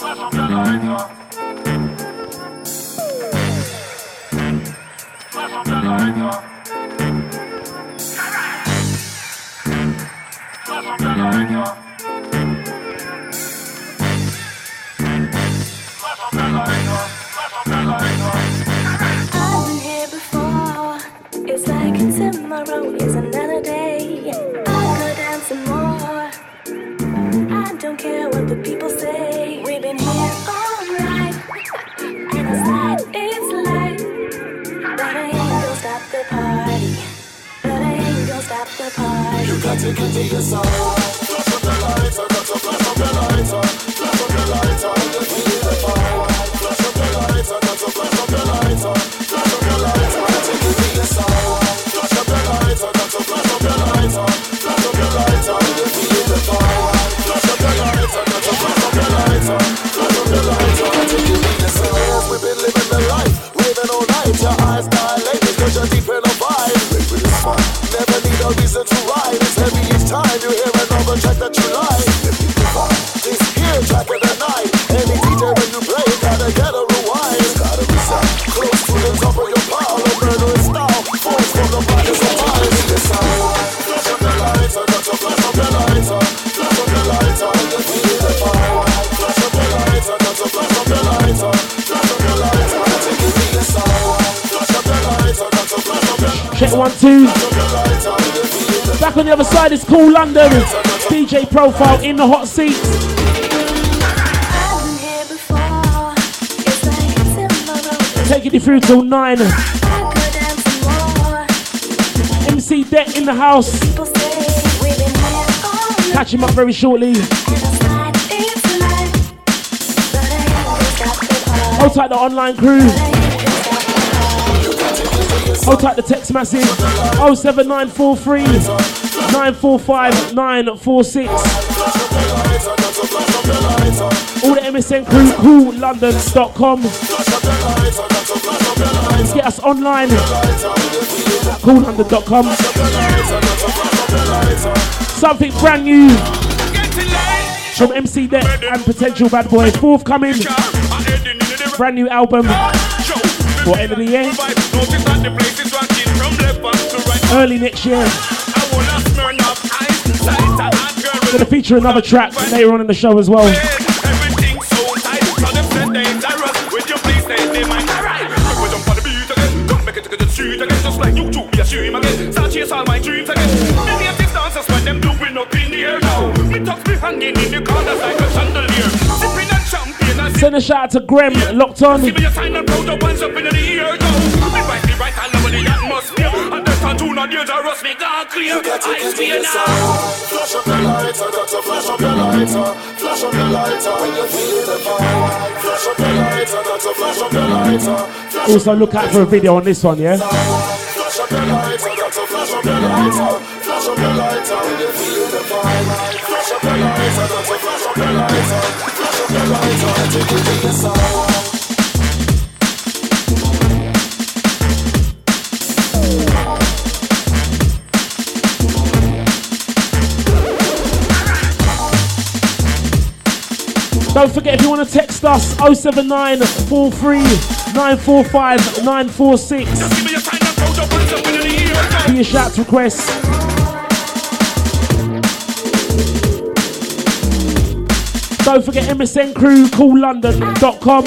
Back on the other side is Cool London. DJ Profile in the hot seat. Taking you through till 9. MC Det in the house. Catch him up very shortly. Hold tight the online crew. Hold tight the text message 07943 945 946. All the MSN crew, coollondon.com. Get us online, coollondon.com. Something brand new from MC Det and Potential Bad Boy, forthcoming. Brand new album for end of the year. Early next year. Gonna feature another track later on in the show as well. Send a shout out to Graham, locked on. Also look out for a video on this one, yeah? Don't forget, if you want to text us, 07943 945 946. Do your shout requests. Don't forget MSN crew, coollondon.com.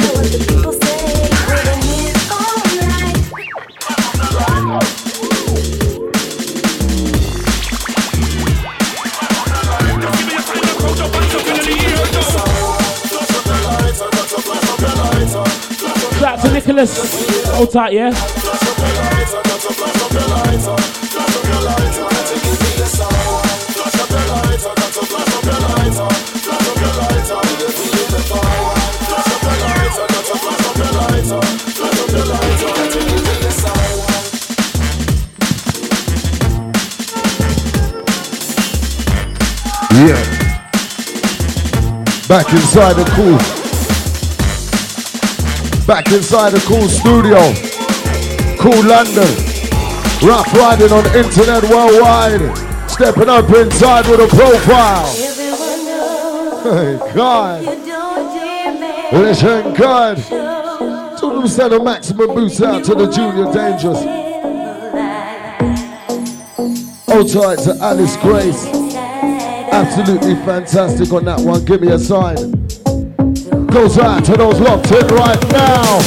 Shout out to Nicholas. Hold tight, yeah? Yeah. Back inside the cool. Back inside the cool studio. Cool London. Rough riding on internet worldwide. Stepping up inside with a profile. Hey, God. Listen, God. Told them to send a maximum boost out to the Junior Dangerous. Hold tight to Alice Grace. Absolutely fantastic on that one. Give me a sign. Goes out to those locked in right now.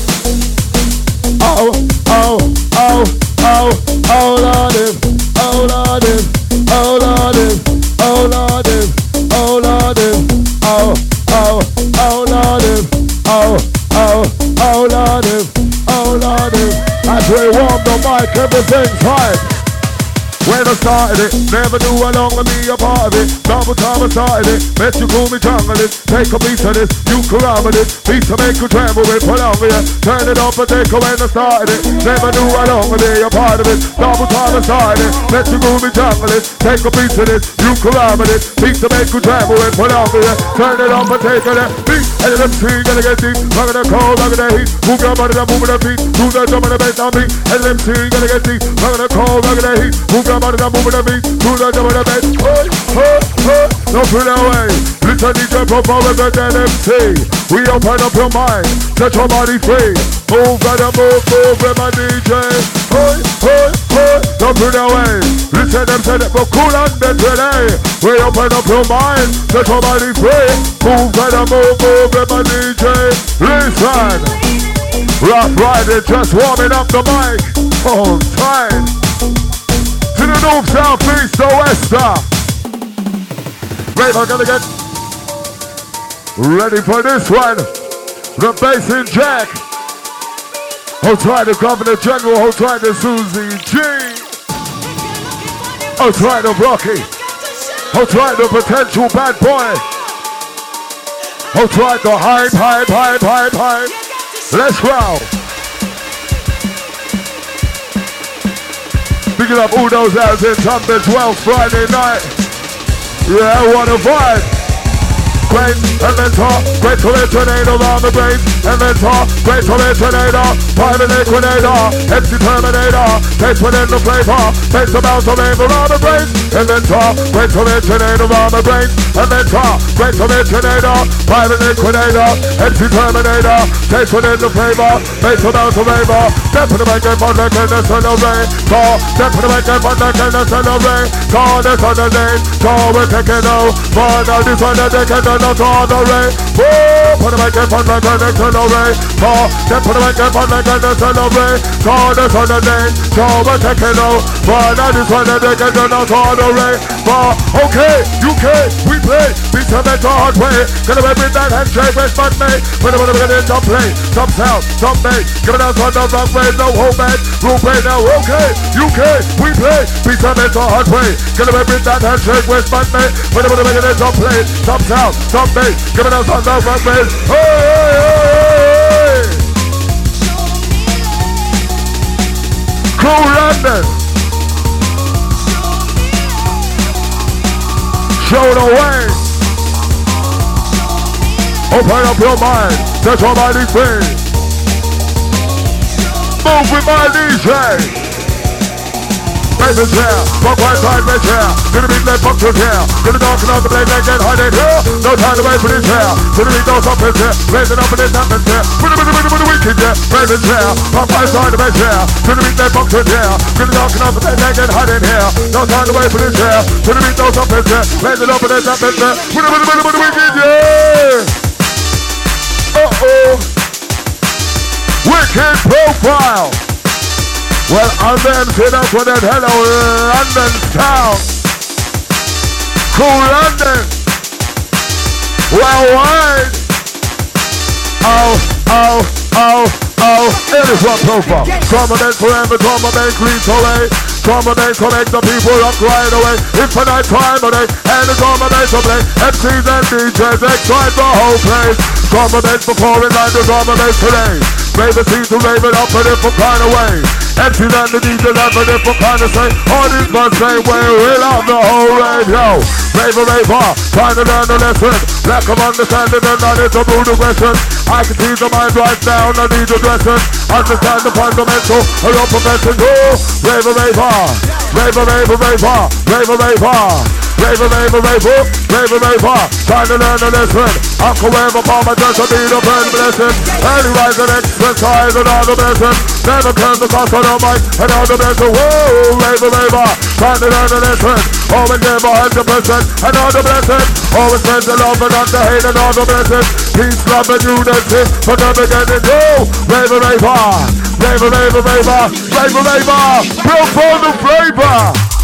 Oh, oh, oh, oh, oh, Lord, oh, Lord, oh, Lord, oh, Lord, oh, Lord, oh, oh, oh, Lord, oh, oh, oh, Lord, oh, Lord. As we warm the mic, everything's hype. When I started it, never knew how long I'd be a part of it. Double time I started it, bet you call me junglist. Take a piece of this, you corral with it. Piece to make you tremble with, put on ya. Turn it up and take it when I started it. Never knew how long I'd be a part of it. Double time I started it, bet you call me junglist. Take a piece of this, you corral with it. Piece to make you tremble with, put on ya. Turn it up and take it that beat. And the MC gonna get deep, rock the cold, rock the heat. Move your body, move the feet, do the jump and the bass on me. And the MC gonna get deep, rock the cold, rock the heat. Move your body, move the beat, do the jump and the bass. No feel away. Listen DJ proper with the MC. We open up your mind, set your body free. Move, gotta move with my DJ. No feel away. Listen them say that for cool and then today. We open up your mind, set your body free. Move, gotta move with my DJ. Listen, Rough Riding just warming up the mic. Hold tight. To the north, south, east, or west. Right, I'm gonna get ready for this one. The Basin Jack. Hold tight to Governor General. Hold tight to Susie G. Hold tight to Rocky. Hold tight to Potential Bad Boy. Hold tight to Hype. Let's roll. Picking up all those out in Tunbridge Wells Friday night. Yeah, what a vibe. Great inventor, great tornado around the brain. Inventor, great tornado, private liquidator, MC Terminator, taste within the flavor, face about to rave around the brain. Inventor, great tornado around the brain. Inventor, great tornado, private liquidator, MC Terminator, taste within the flavor, face about to rave. Step in the back and front like in the sun of rain. Call, step in the back and front like in the sun of rain. Call this on the name, call we're taking out. But now this one that they can do not on the rain. Put the back and front like in the sun of rain. Call, step in the back and front like in the sun of rain. Call this on the name, call we're taking out. But now this one that they can do not on the rain. But okay, UK, we play. Beat some mental hard way. Gonna with that handshake, West Band mate. When we're gonna get some play, some sound, some bass. Give it out on the wrong way, no hold back. Rule play now, okay, UK, we play. Beat some mental hard way. Gonna with that handshake, West Band mate. When we're gonna get some play, some sound, some bass. Give it out on the wrong way. Hey! Cool London. Show the way. Open up your mind. Set your body free. Move with my DJ. Baby chair, fuck one side, my chair. Gonna be left up to chair. Gonna knock it out the blade, get hard in here. No time to wait for this chair. Gonna be no up in here. Raising up in this atmosphere. With the wicked chair. Baby chair, fuck one side, my chair. Gonna be left up to chair. Gonna knock it out the blade, get hard in here. No time to wait for this chair. Gonna be no up in here. Raising up in this atmosphere. With the wicked chair. Wicked profile. Well, I'm them to that one that hello London town. Cool London. Well, wide. It is one profile. Trauma men forever, trauma men clean away. Trauma men connect the people up right away. Infinite time of day, and the trauma men to play. MCs and DJs excite the whole place. Trauma men before in line, the trauma men today. Raven seems to rave it up a different kind of way. MCs and the DJs have a different kind of say. All these the same way, we love the whole rave, yo. Raver, trying to learn the lesson. Lack of understanding and that is a brutal question. I can see the mind right down, I need addressing. Understand the fundamental of your profession. Raver. Raver, raver, raver, raver, raver. Trying to learn the lesson. Uncle Wave upon my dress to be the pen blessing. Early rising, exercise, and all the blessing. Never turn the cost on the mic, and all the blessing. Whoa, raver, raver. Trying to learn the lesson. Always never 100%, and all the blessing. Always send the love and not the hate, and all the blessing. Peace, love, and unity, but never get it. Yo, raver, raver. Raver, raver, raver. Raver, raver. Built for the flavor.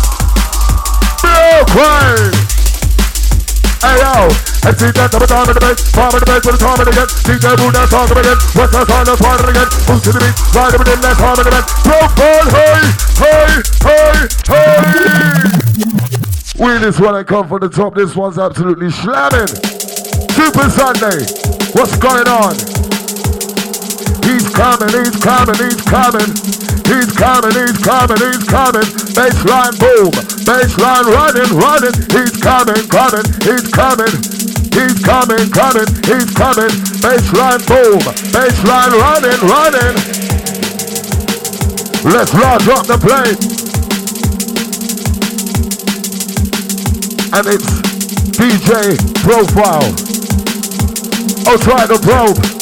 Real crane. Hey yo, and see that double time in the bass, farm in the bass with the time in the again. DJ Boone, that's talking again. What's that song, that's one again. Boost to the beat, ride over the left arm in the back. Profile, hey, hey, hey, hey. We this one and come from the top. This one's absolutely slamming. Super Sunday, what's going on? He's coming, he's coming, he's coming. He's coming, he's coming, he's coming. Baseline boom, baseline running, running. He's coming, coming, he's coming. He's coming, coming, he's coming. Baseline boom, baseline running, running. Let's drop the plane. And it's DJ Profile. Oh, try the probe.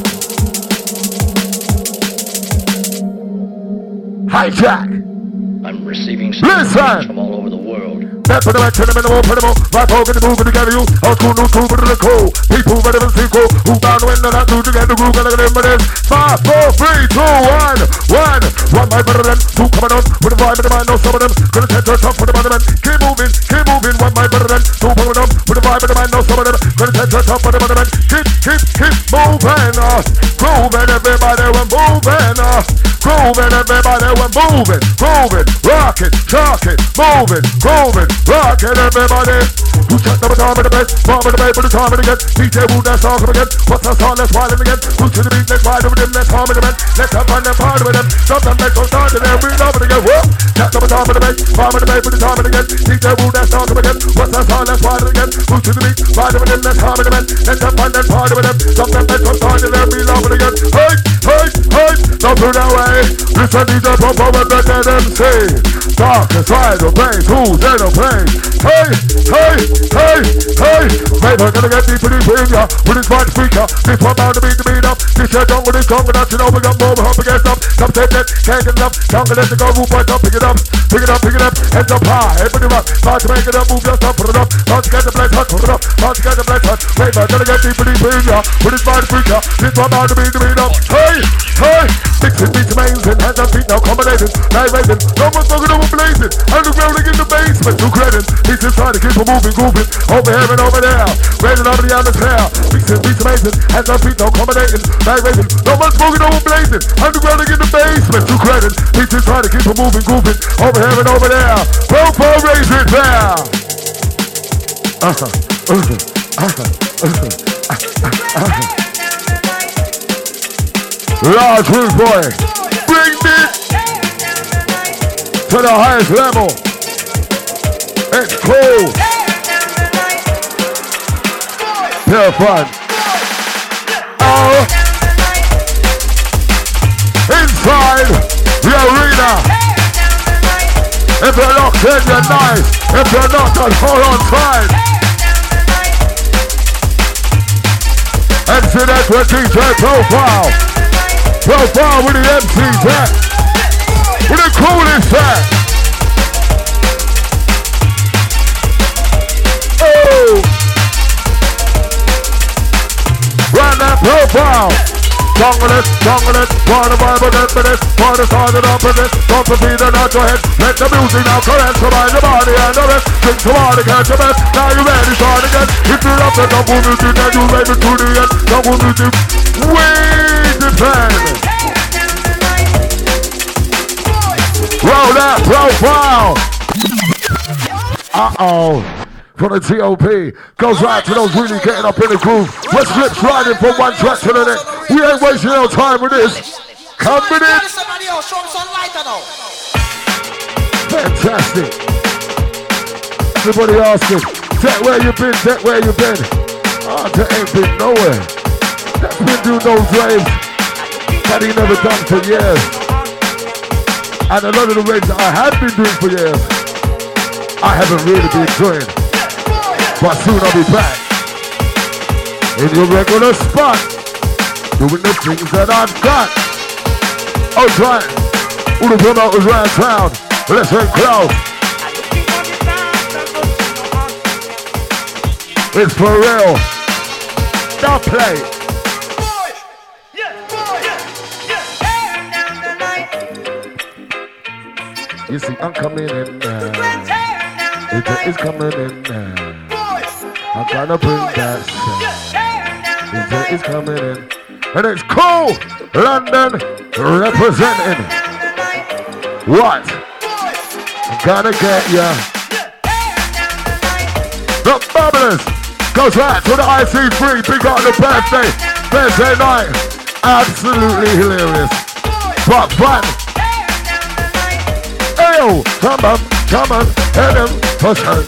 Hijack. I'm receiving signals from all over the world. That's for the man, turn them in the wall, put them on. My poke in the moving together, you. Old school, new school, but the cool. People better than sequel. Who down when they're not two together, groove, and look at them with this. 5, 4, 3, 2, 1. One by better than two coming on. With a vibe in the mind, no some of them. Gonna take your top for the bottom end. Keep moving, keep moving. One by better than two coming on. With a vibe in the mind, no some of them. Gonna take your top for the bottom end. Keep moving. Grooving, everybody, we're moving. Grooving, everybody, we're moving. Grooving, rocking, shocking, moving, grooving. Rockin' everybody. You check the time of the best, bomb of the bed for the time of the get. DJ Wood, that's all come again. What's the song, let's wild again. Who's to the beat, let's ride with them, let's harm with them. Let's have fun and party with them. Stop them, let's go start to them, we love it again. Whoop! Check the time of the best, bomb of the bed for the time of the get. DJ Wood, that's all come again. What's the song, let's wild again. Who's to the beat, ride with them, let's harm with them. Let's have fun and party with them. Stop them, let's go start to them, we love it again. Hey, hey, hey, don't do that way. Listen, DJ Pop over the dead MC. Dark and side of bass, who's in the place? Hey, hey, hey, hey. Maybe I'm gonna get deeper in ya with this bad speaker. This one bound to beat the beat up. This your done with this song without you know we got more up against up. Some take that, can't get enough. Don't let it go, move right up, pick it up. Pick it up, pick it up, heads up high, everybody rock. Start to make it up, move your stuff, put it up. Start to get the black hut, put it up. Start to get the black hut. Maybe I'm gonna get deeper in ya with this bad speaker. This one bound to beat the beat up. Hey, hey. Mixing beats amazing, hands and feet now combinating. Night raising, no one's talking over blazing. Undergrounding in the basement, two credits. He's just trying to keep on moving, grooving. Over here and over there, raising over the atmosphere. Mixing beats amazing, hands and feet now combinating. Night raising, no one's talking over blazing. Undergrounding in the basement, two credits. He's just trying to keep on moving, grooving. Over here and over there, Profile raising there. Large Rude Boy, bring it to the highest level. It's cool. Pure fun. Oh, inside the arena. If you're locked in, you're nice. If you're not, then hold on tight. And see that's what DJ Profile. Profile with the MC set. With the coolest set. Oh! Run that Profile. Jungle it, part of Bible definite, part of started up in it, don't repeat it out your head, let the music now correct, combine the body and the rest, drink some water, catch your best, now you ready, start again, if you're up the double music, then you ready to the end, double music, we defend. Roll that Profile. Uh-oh. From the TOP, goes right to those really getting up in the groove. West Flips riding from one track to the next. We ain't wasting no time with this. Come with it. Fantastic. Everybody asking, Jet, where you been? Jet, where you been? Oh, Jet ain't been nowhere. That's been doing those raves that he never done for years. And a lot of the raves that I have been doing for years, I haven't really been doing. but soon I'll be back in your regular spot, doing the things that I've got. Alright, all the promoters round town, listen close. It's for real. Don't play. You see, I'm coming in now. It's coming in now. I'm trying to bring that sound. It's coming in. And it's cool. London representing. What? I'm gonna get ya. The Bubblers goes right to the IC3. Big on the birthday. Thursday night. Absolutely hilarious. But fun. Ayo, come on, hit him, push him.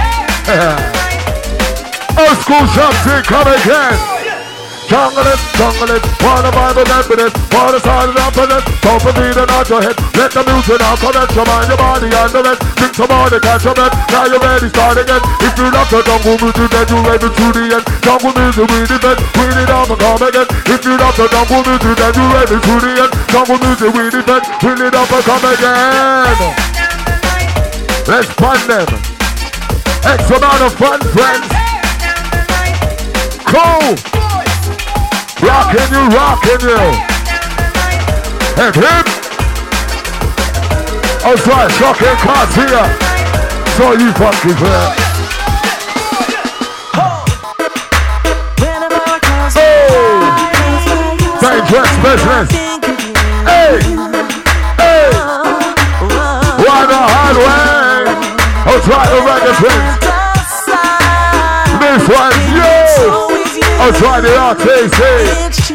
Old school shots, come again. Jungle it, wanna vibe with that with it, wanna start it up with it, don't believe it on your head, let the music out, connect your mind, your body under it, drink some more to catch your breath, now you're ready, start again, if you love the jungle music, then you're ready to the end, jungle music, we defend, we need up and come again, if you love the jungle music, then you're ready to the end, jungle music, we defend, we need up and come again. Let's fun them. X amount of fun, friends. Cool. Rockin' you. And him. Oh, sorry, shocking cards here. So you funky friend. Oh. Dangerous business. Hey. What a hard way. Oh, try the reggae twins. This one's you. Oh, try the RTC.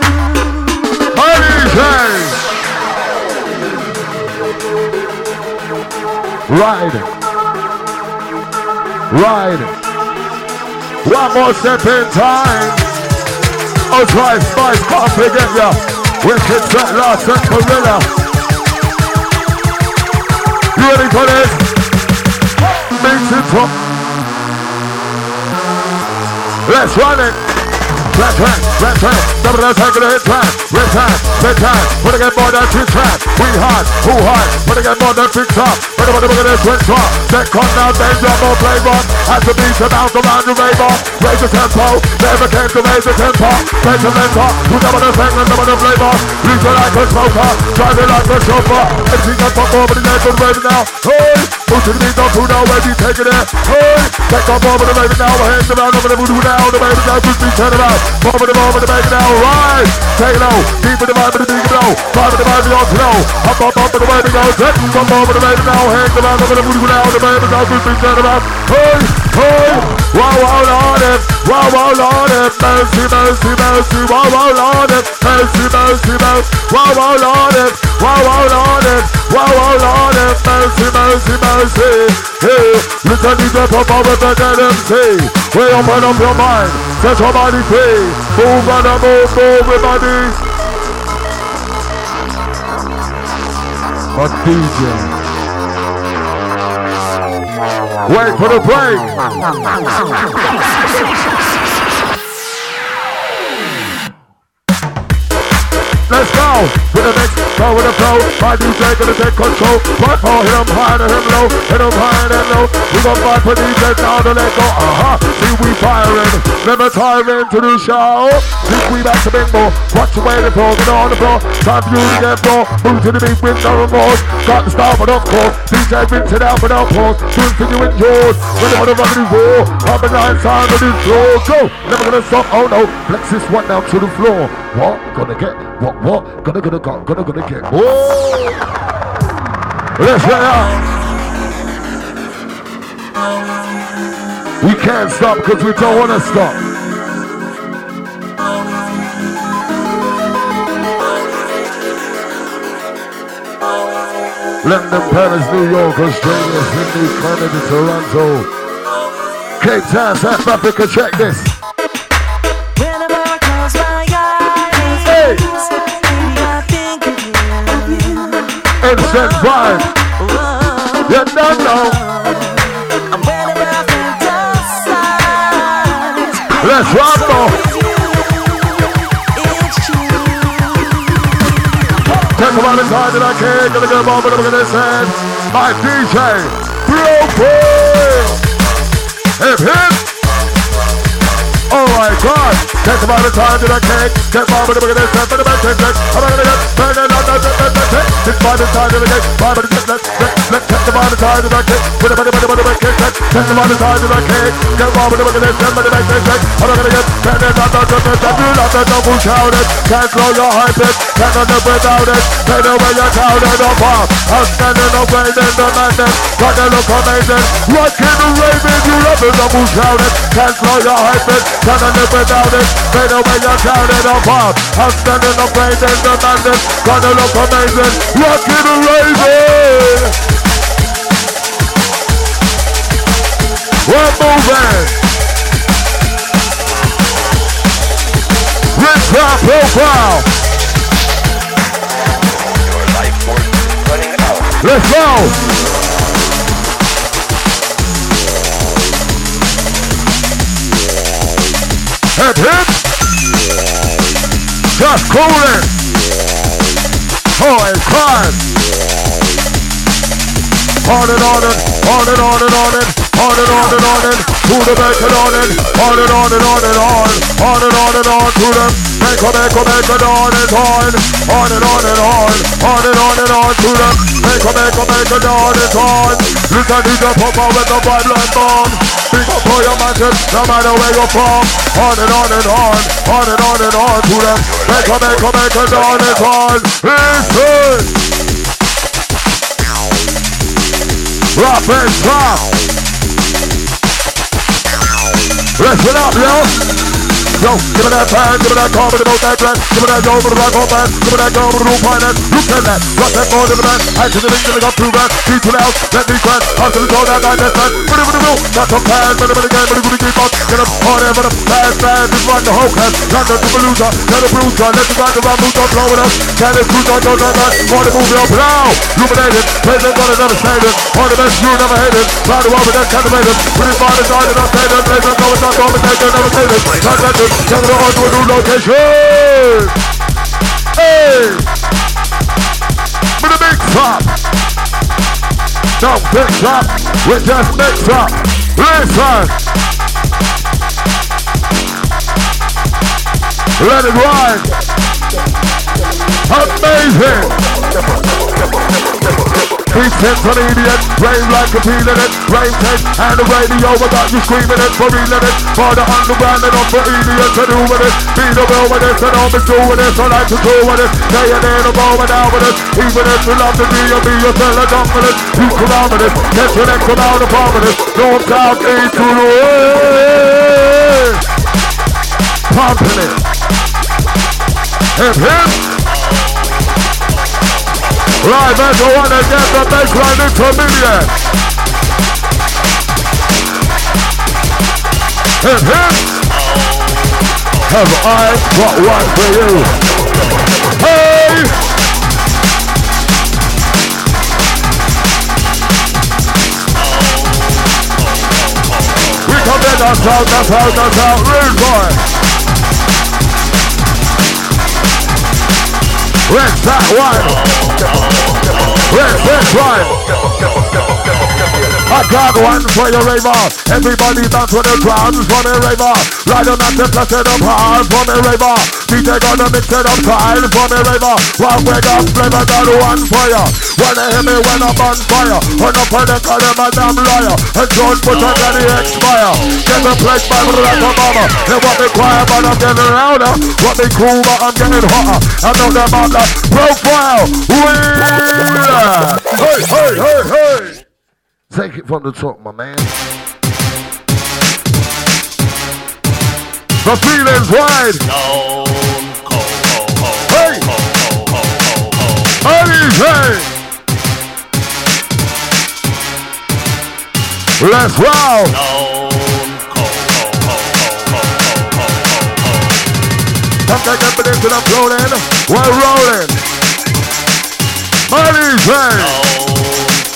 Ride. One more step in time. Oh, try Spice, can't forget ya. Wicked Set Last and Gorilla. You ready for this? Mix it up. Let's run it. Red track, double attack of the hit track. Red time, wanna get more than 2 track. We hard, who hard, wanna get more than 6 top. Wanna look at this twin top. Second now, danger, more flavor. Has to be to bounce around the rainbow. Raise the tempo, never came to raise the tempo. Raise the mentor, who double the segment, double the flavor. Leave it like a smoker, drive it like a chauffeur. Everything got pop over the net, but waving now. Hey, move to the beat, don't know where we take it there. Hey, take off over the baby now, we're hands around over the voodoo now. The baby now, just be turn around. Over the baby now, right. Take it low, deep in the vibe of the big blow. Vibe of the vibe of your flow. Up with the baby now, take come over the baby now, hands around over the voodoo now. The baby now, just be turn around. Hey, wow, Lord, Lord, mercy, wow, Lord, mercy, wow, Lord, mercy. Hey, listen to the performance of the MC. We open up your mind, set your body free. Move and move, everybody. A DJ. Wait for the break. Let's go with the mix, go with the flow. My DJ gonna take control. But for him high and him low, hit him high and low. We gon' fight for DJ now to let go. See we firing, never tiring to the show. Think we back to bingo. Watch the way the floor, get on the floor. Time for you to get floor. Move to the big win, no remorse. Got the start but of course. DJ rinse it out without pause. Doing for you and yours. When they wanna run this war, up and nine time on this floor. Go, never gonna stop. Oh no, flex this one down to the floor. What? Gonna get what? Gonna get. Whoa! Let's get out. We can't stop because we don't wanna stop. London, Paris, New York, Australia, Sydney, Canada, Toronto, Cape Town, South Africa. Check this. Instant vibe. You don't know. Let's rumble. Take about the time that I can. Gonna get a moment of this hand. My DJ, Blueprint. Hip hip. Oh my God. Take about the time that I can. Get a moment of this hand. I'm gonna get it's by the time that I get. Let's take about the time that I can. Take about the time that I can. Get a moment of this hand. I'm gonna get. Not the double shouted. Can't slow your hype it. Can't live without it. Take away your counted up off. I'm standing up right in the madness. Got to look amazing. Rockin' the raving. You love the double shouted. Can't slow your hype it. Can't live without it. Take away your counted up off. I'm standing up right in the madness. Got to look amazing. Rockin' the raving. We're moving. Rinse our profile. Your life force is running out. Let's go. Hip hip. Just cooling. Oh, and crying. On and on and on and on and on and on and on and on and to the back and on and on and on and on and on and on and on to the back and on and on and on and on and on and on and on to the back and on and on. Look at the pop out with the Bible and bone. Big up for your mountain, no matter where you're from. On and on and on and on and on to the back and on and on. Listen. Rock and stop. Listen up, yo. Yo, give me that pan, give me that car, give me that plan, give me that yo, give me that man, give me that girl, give me finance. Look at that, rock that more than the man. I to the link, give me got through that. Keep it out, let me crack. After the door, that man, got some pan, but again, but we keep on. Get up, whatever the fast, just run the whole class. London to Beluga, get a bruiser, let the rock around, move on, blow it up. Can it cruise on, don't want to move it up now. Illuminated, president gonna never save it. One of the best, you never hate it. Proud of all, but that's kind of made it. Put it on the side, and I'll say that. Let's go, it's not going to take it, never save it. Not that it, take it on to a new location. Hey! With a big top. Don't mix up, we just mix up. Listen. Let it ride. Amazing. Beat sense on the idiot, rave like a feeling it, rave tense, and the radio without you screaming it, for reeling it, for the underground and up for idiots to do with it, be the real with it, and always do with it, so like to do with it, staying in the moment out with it, even if you love to be yourself a dump with it, you come out with it, get your next amount of power with it, north, south, east, to the way, pumping it, hip hip. Live as the one that gets the baseline intermediate. Hip hip. Have I got one for you? Hey! We come in, that's out, real boy. Where's that one? Where's this one? I got one for your raver. Everybody dance with the drums for the raver. Ride on at the blessed up hard for the raver. DJ gonna mix it up time for the raver. While we got flavor, got one for ya. Wanna hear me when I'm on fire? When up on the call them a damn liar. And don't put on any expire. Get the place by the like a mama. They want me quiet but I'm getting louder. Want me cool but I'm getting hotter. I know them on the profile. Hey, hey, hey, hey. Take it from the top, my man. The feeling's wide. Hey! Hey! Let's roll! Come take evidence and I'm floating. We're rolling. Money's hey!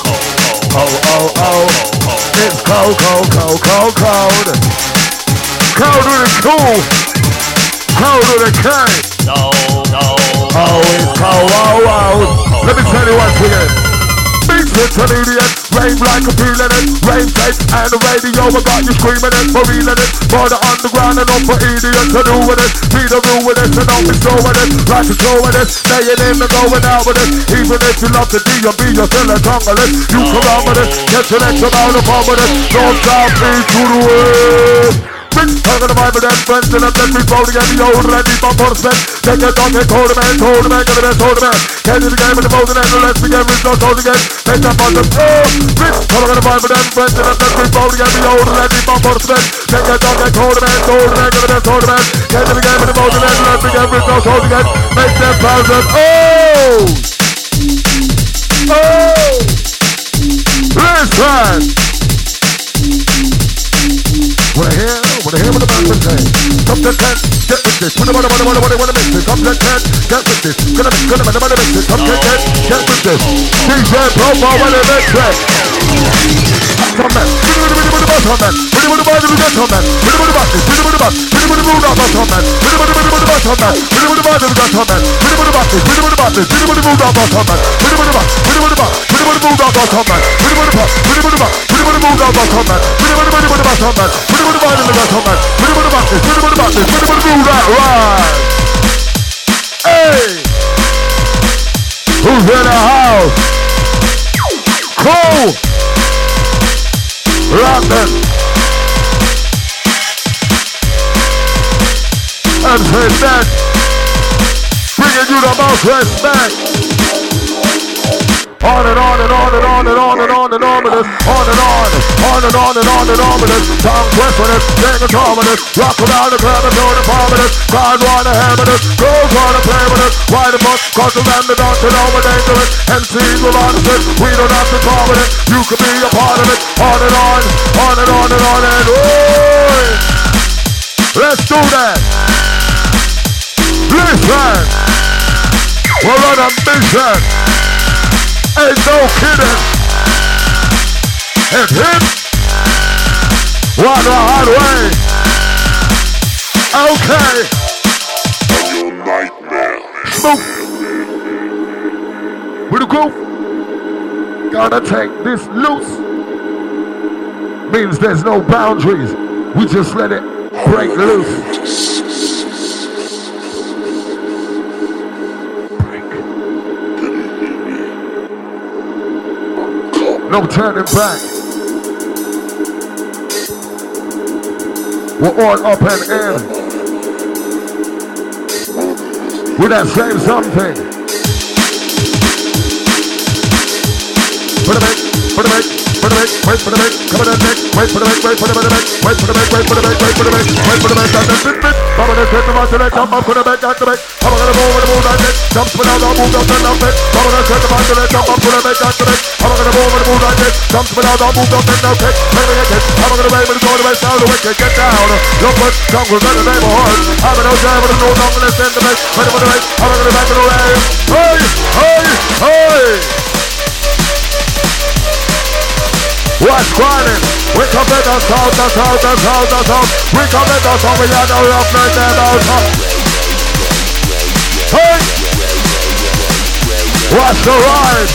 Oh, oh, oh, it's cold, cold, cold, cold, cold. Crowd with a cool. Crowd with a kind. Oh, it's cold. Wow. Let me tell you once again. Big intermediate, rave like a feeling it, rave tape and the radio, I got you screaming it, for reeling it, for the underground and not for idiots to do with it, be the rule with it, and don't be slow with it, like a show with it, staying in and going out with it, even if you love the D&B, you're still a jungle it, you come on with it, get your next amount of fun with it, don't stop me to the world. Talking about them friends and let me go to get the old ready for horsemen. Take a dog and hold the man, get the best, hold the man. Get in the game with the voting and let's begin with no hold again. Make that on the floor. Talking about them friends and let me go to get the old ready for horsemen. Take a dog and hold the man, get the best, hold the man. Get in the game with the voting and let's begin with no hold again. Make them thousand. Listen. Wanna hear what the man will say? Come to 10, get with this. Wanna mix this. Come to 10, get with this. Gonna mix this. Come to 10, get with this. DJ Profile, wanna mix it. Come man, hey, who's in the house? Cool. London. And respect. Bringing you the most respect. On and on and on and on and on and on and on with us. On and on and on and on and on with us. Tongue twisting us, sing a drum with us. Rock around the club and do the palm with us. God wanna have with us, girls wanna play with us. Why the fuck? Cause the land they don't know we're dangerous. MCs will honest it, we don't have to talk with it. You can be a part of it. On and on, on and on and on and on. Let's do that. Listen, we're on a mission. Ain't no kidding. Hit him. One the hard way. Okay. Your nightmare. Smoke. With the groove. Gotta take this loose. Means there's no boundaries. We just let it break loose. No turning back. We're all up and in. With that same something. Put a make, put a make, put a make, wait for the make, come on and make, wait for the make, wait for the make, wait for the make, wait for the make, wait for the make, wait for the make, and then fit. I'm gonna take the man to the jump up, put a make, and the make. I'm gonna move and make, jump spin out, move up and up it. I'm gonna take the man to the jump up, put a make, and the make. I'm gonna move and make, jump spin out, move up and up it. Play me again. I'm gonna wave and go to the west side of the wicked, get down. Your foot, jungles in the neighborhood. I'm gonna jam with a no longer in the make, ready for the make. I'm gonna back in the way. Hey, hey, hey. What's crying? We come in the south, the south, the south, the south. We come in the south, we got no roughness them out. Hey! What's the ride?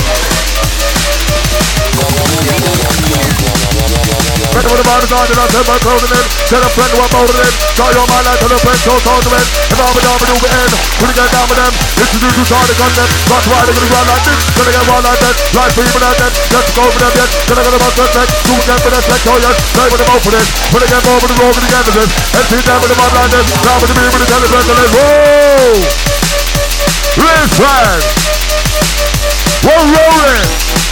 Better with the body on, and I said my clothing in. Tell a friend what I'm in. Try your mind like tell a friend, so talk to them. If I'm a dog, I'm over in. When you get down with them, it's to do to try to gun them. That's why they're gonna run like this. Gonna get one like that. Like people like that. Let's go for them yet. Gonna get about that neck. Do again for that neck, oh yes. Play with them out for this. When they get over the road with the canvases. And see them with the mud like this. Now with the beat with the television. Whoa! Listen! We're rolling!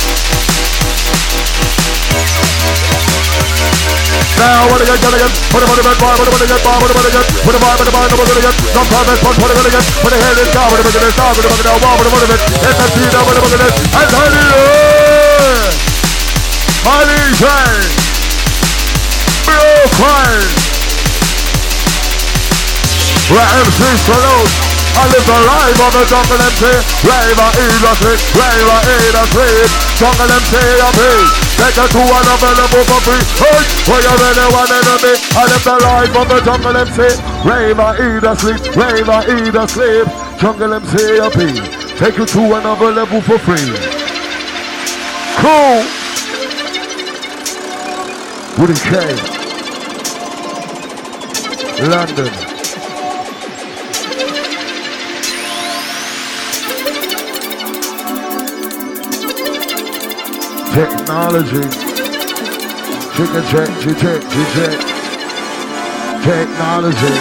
Now, what are you gonna get? Put him on the bed, boy, what are you gonna get? What are you gonna get? Put him on the mind, what are you gonna get? Jump on that spot, what are you gonna get? Put the head in down, what are you gonna get? Down, what are you gonna get? What are you gonna get? Get that seat down, what are you gonna get? And honey, train. Real fine. We're MC Salute. I live the life of the jungle MC. Flavor in the sleep, flavor in the sleep. Jungle MC a beat. Take it to another level for free. Hey, where you really want enemy? I live the life of the jungle MC. Flavor in the sleep, flavor in the sleep. Jungle MC a beat. Take you to another level for free. Cool. Woody K. London. Technology. Check. Technology.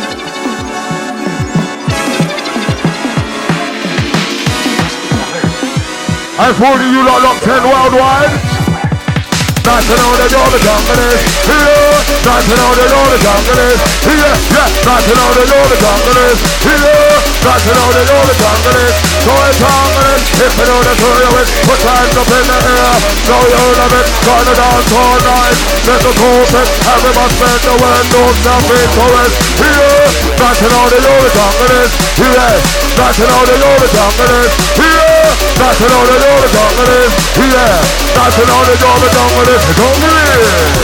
I 40 you lot locked 10 worldwide. Not to know that you're the jungle is. Yeah. Not to know that you're the jungle is. Yeah. Not to know that you're the jungle is. Yeah. Not to know that you're the jungle is. So it's jungle is. If you know that you're with, put hands up in the air. Know you love it. Gonna dance all night. Let the corporate have it must make the world know something to us. Yeah. Not to know that you're the jungle is. Yeah. Not to know that you're the jungle is. Yeah. Not to know that you're the jungle is. Yeah. Not to know that you're the jungle is. Jungle is.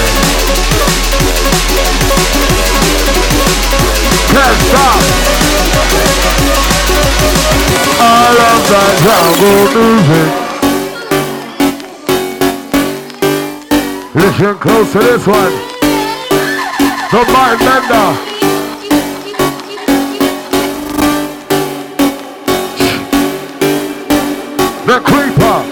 Can't stop. I love that jungle music. Listen close to this one. The Mind Bender. The Creeper.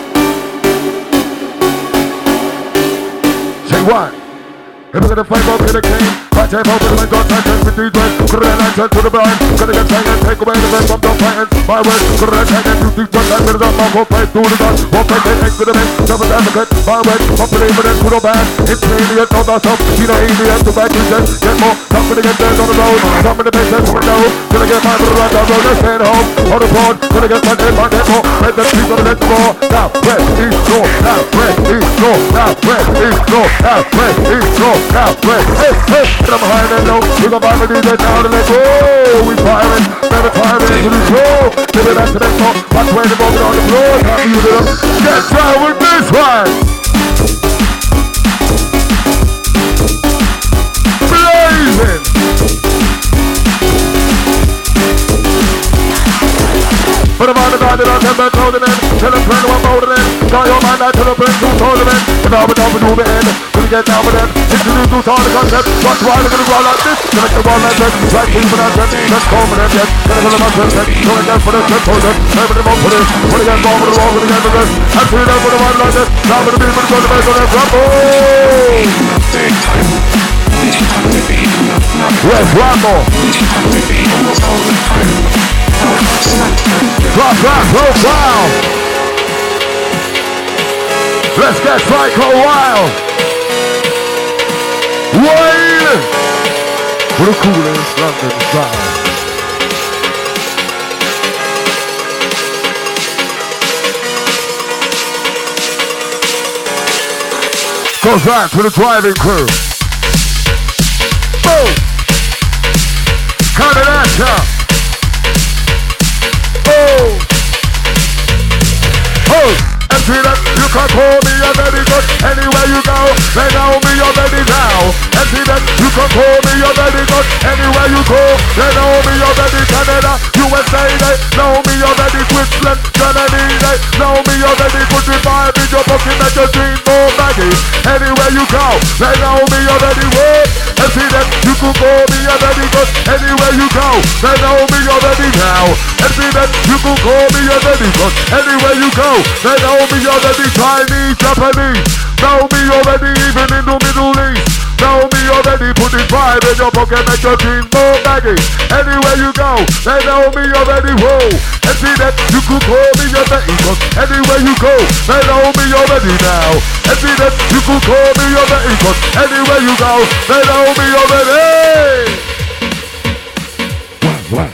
Say what? If we're gonna fight up in the king, I take over the gun, I take with these words, correct and turn to the blind. Gonna get sang and take away the best from the fighting. My words, correct and do these ones, I'm gonna go fight through the gun. Walk like an egg to the men, double advocate. My words, up to the evidence to the band. It's idiot, all the stuff, you know, idiot, to back his head. Get more, come to the get dead on the road. Come in the base, that's what I know. Gonna get my little right, I'm gonna stay at home. On the board, gonna get my dead, my dead more. Let the people let the more. Now, red is no, now, red is no, now, red is no, now, red is no, now, red. Hey, I'm behind and low. We gon' find the DJ down and let's go. We firing, never firing into the show. Give it back to that song. Watch where the moment on the floor. Time for you to get try with this one. Blazing. Put them on the ground and I'll tell them clothing in. Tell them turn one molding in. Call your mind out to the prince who's holding in. If I would over do the end, gonna get down with them. Introduce new song the concept. Watch why they're gonna go like this. Gonna make the ball like this. Like people that set. Let's go for them yet. Gonna fill them up to the set. Go again for the set holder. Never them up for this. Put again ball for the wall. Put again for this. I see them for the one like this. Now for the people to go to bed on their grumble. Where's Rambo? Drop, profile. Let's get Psycho Wild. Wayne. For the coolest London style. Goes back to the driving crew. Boom. Coming at ya. Oh. And see that you can call me a very good anywhere you go. They know me already now. And see that you can call me a very good anywhere you go. They know me already Canada, USA. They know me already Switzerland, Germany. They know me already put the vibe in your pocket, make your dream more baggy. Anywhere you go, they know me already work. And see that you can call me a very good anywhere you go. They know me already now. And see that you can call me a very good anywhere you go. They know me already Chinese, Japanese. Know me already even in the Middle East. Know me already put this vibe in your pocket, make your jeans more baggy. Anywhere you go, they know me already. Whoa, and see that you could call me your betty, cause anywhere you go, they know me already now. And see that you could call me your betty, cause anywhere you go, they know me already. What?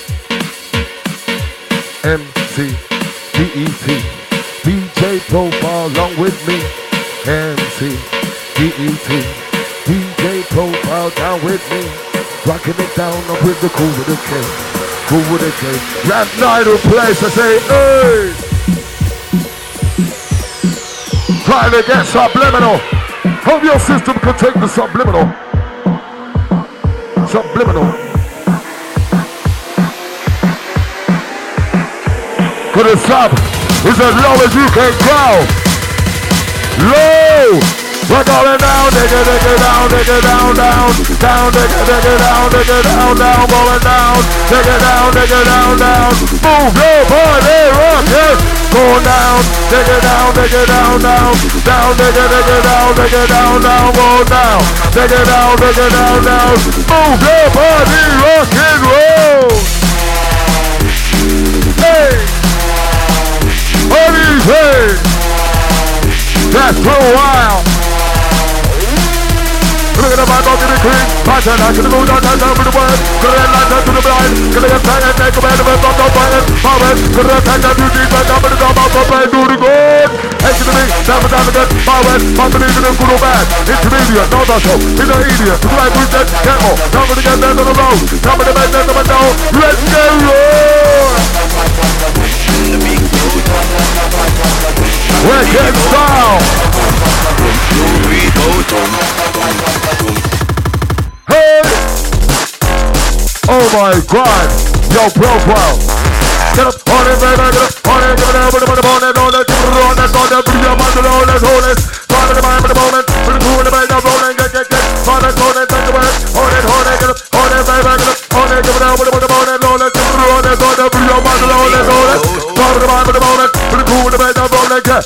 MC-D-E-T DJ Profile along with me. MC-D-E-T DJ Profile down with me. Rocking it down up with the cool with the king. Who would it say? Rap night will place. I say, hey. Trying to get subliminal. Hope your system can take the subliminal. Subliminal. Cause the sub is as low as you can go. Low. We're going down, nigga, nigga, down, nigga, down, down, down, nigga, nigga, down, nigga, down, down, going down, nigga, down, down. Move your body, rock it. Going down, nigga, down, down, down, nigga, down, go down, nigga, down. Move your body, rock and roll. Hey, what do you say? That's for a while. Look at the man, don't give me cream. Passion, I can move down, down with the word. Could I light up to the blind? Could I get tired and take a man of it, don't go find it. Power, could I take that beauty, but I'm gonna come out for play, do the good. Hey to me, down again. Power, I'm believing in good or bad. Intermediate, no show. In the idiot, to try with that, get more. Now I'm gonna get down to the road. Come to the bed, down to the down. Let's go, Lord. Wicked style. Hey! Oh my God! Yo, profile! Get up on it, baby, get up on it, give it up, put it on it, on it, give it on it, on it, put it on it, hold it, find it in the mind, for the moment, put it in the mind, now rolling, get, find it, hold it, take the word, hold it, get up, on it, baby, get up, on it, give it up, put it on it, hold it, give it on it, on it, put it on it, hold it, hold it, find it in the mind, for the moment, put it in the mind, now rolling, get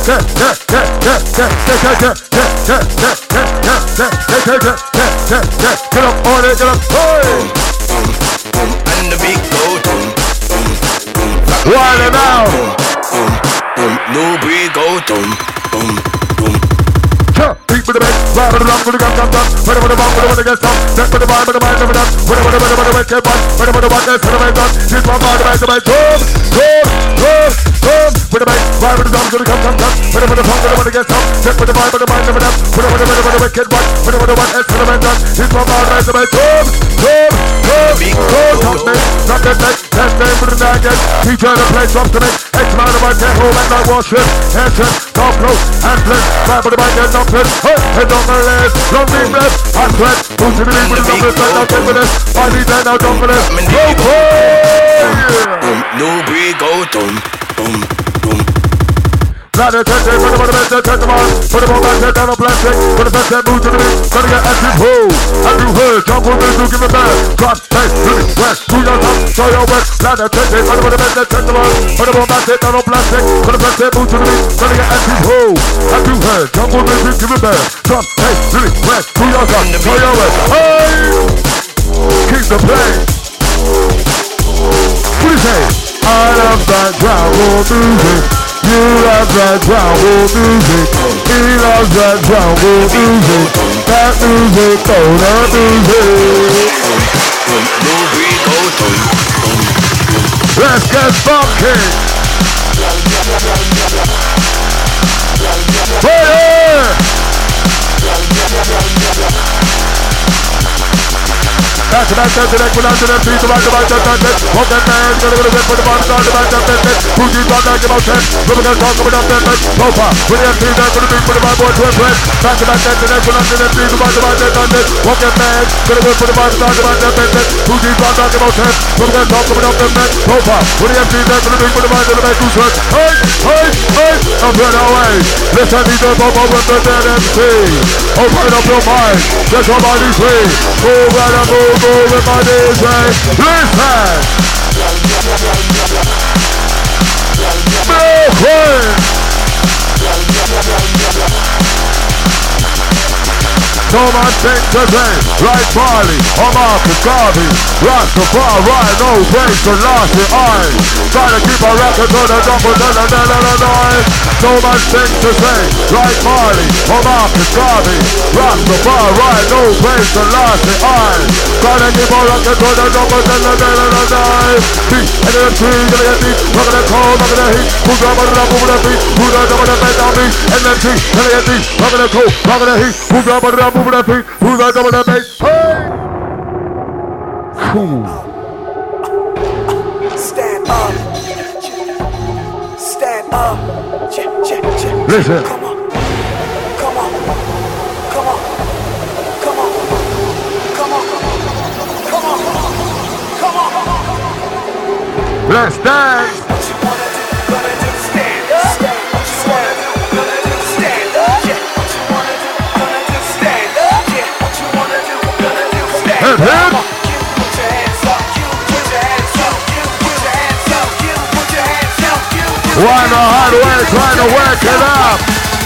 up on it, get up, hey! And the big goat, Wild and out. no big goat, Beat with the bass, ride with the drum, with the gun, ready with the bomb, with the get some, set with the mind, with the mind, with the done, with the wicked one, ready with the one that's gonna make done, this one mind, the bass, with the bass, ride with the drums, with the come, ready with the pump, with the get some, set with the mind, with the mind, with the done, with the wicked one, ready with the one that's gonna make done, this one mind, the bass, with the not that next, that name with the nugget, he turned the place up to me, X amount of my get home and not wash it, hands top close, and flip, ride with the mind, get up it, head on the list, long deep breath, and sweat, who's to the lead with the numbers, and I'll take with this, I need that now, don't for this, go no big goat, Now they're touching, put them on the bench, take them on, put them on back, take down on plastic, put the best that move to the beat, gonna get active, hold, and you heard, jump on this, do give it back, drop, take, really, west, do your top, show your west, now they're touching, put them on the bench, take them on, put them on back, take down on plastic, put the best that move to the beat, gonna get active, hold, and you heard, jump on this, do give it back, drop, take, really, west, do your top, show your west, hey, keep the play. What do you say? I love that jungle music. You love that jungle music. He loves that jungle music. That music, oh, that music. Let's get funky. Hey! That's the back to the neck, without the left, to the right, walk that man, gonna get for the bottom, the back of the net, who do you talk about that? We're gonna talk about that net, so far, with the empty, that's gonna be for the bad boy to a friend. Back to the neck, without the left, to the right, net, walk that man, gonna get for the bottom, the back of the net, who do you talk about that? We're gonna talk about that net, so far, with the empty, that's gonna be for the bad boy to a friend. Hey, I'm run away. Listen to the bubble with the dead MC. Open up your mind, get your body free. Move and move. With my DJ, listen! So much things to say, like Marley, or Marcus Garvey, Rastafari, no place to lost the eye. Trying to keep a record to the double, noise. So much things to say, like Marley, or Marcus Garvey, Rastafari, no place to lost the eye. Trying to keep a record to the double, noise. Beat, and then the tree, gonna get deep, look at the cold, look at the heat, who's up on the double with the beat, who's up on the bed on me, and then tree, gonna get deep, look at the cold, look at the heat, who's up on the double with the feet, who's up on the base, hey! Cool. stand up. Listen. Come on. Come on. Come on. Come on. Come on. Come on. Come on. Let's dance. What you wanna do? Gonna do stand up. What you wanna do? Gonna do stand up. Yeah. What you wanna do? Gonna do stand up. Yeah. What you wanna do? Gonna do stand up. Put your hands up. You put your hands up. You put your hands up. You put your hands up. You put your Why the hard way trying to work it up?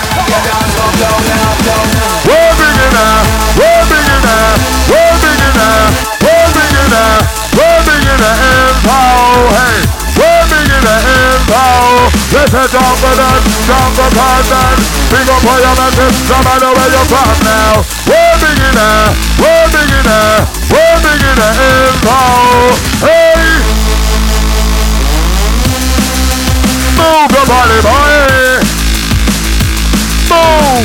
We're bigger now. We're bigger now. We're bigger now. We're bigger now. We're bigger now. Empower. Hey. We're bigger now. Empower. Let's head down for that. Down for that. Big up for your man. No matter where you're from now. We're bigger now. We're bigger now. We're bigger now. Empower. Hey. Move your body, boy. Move.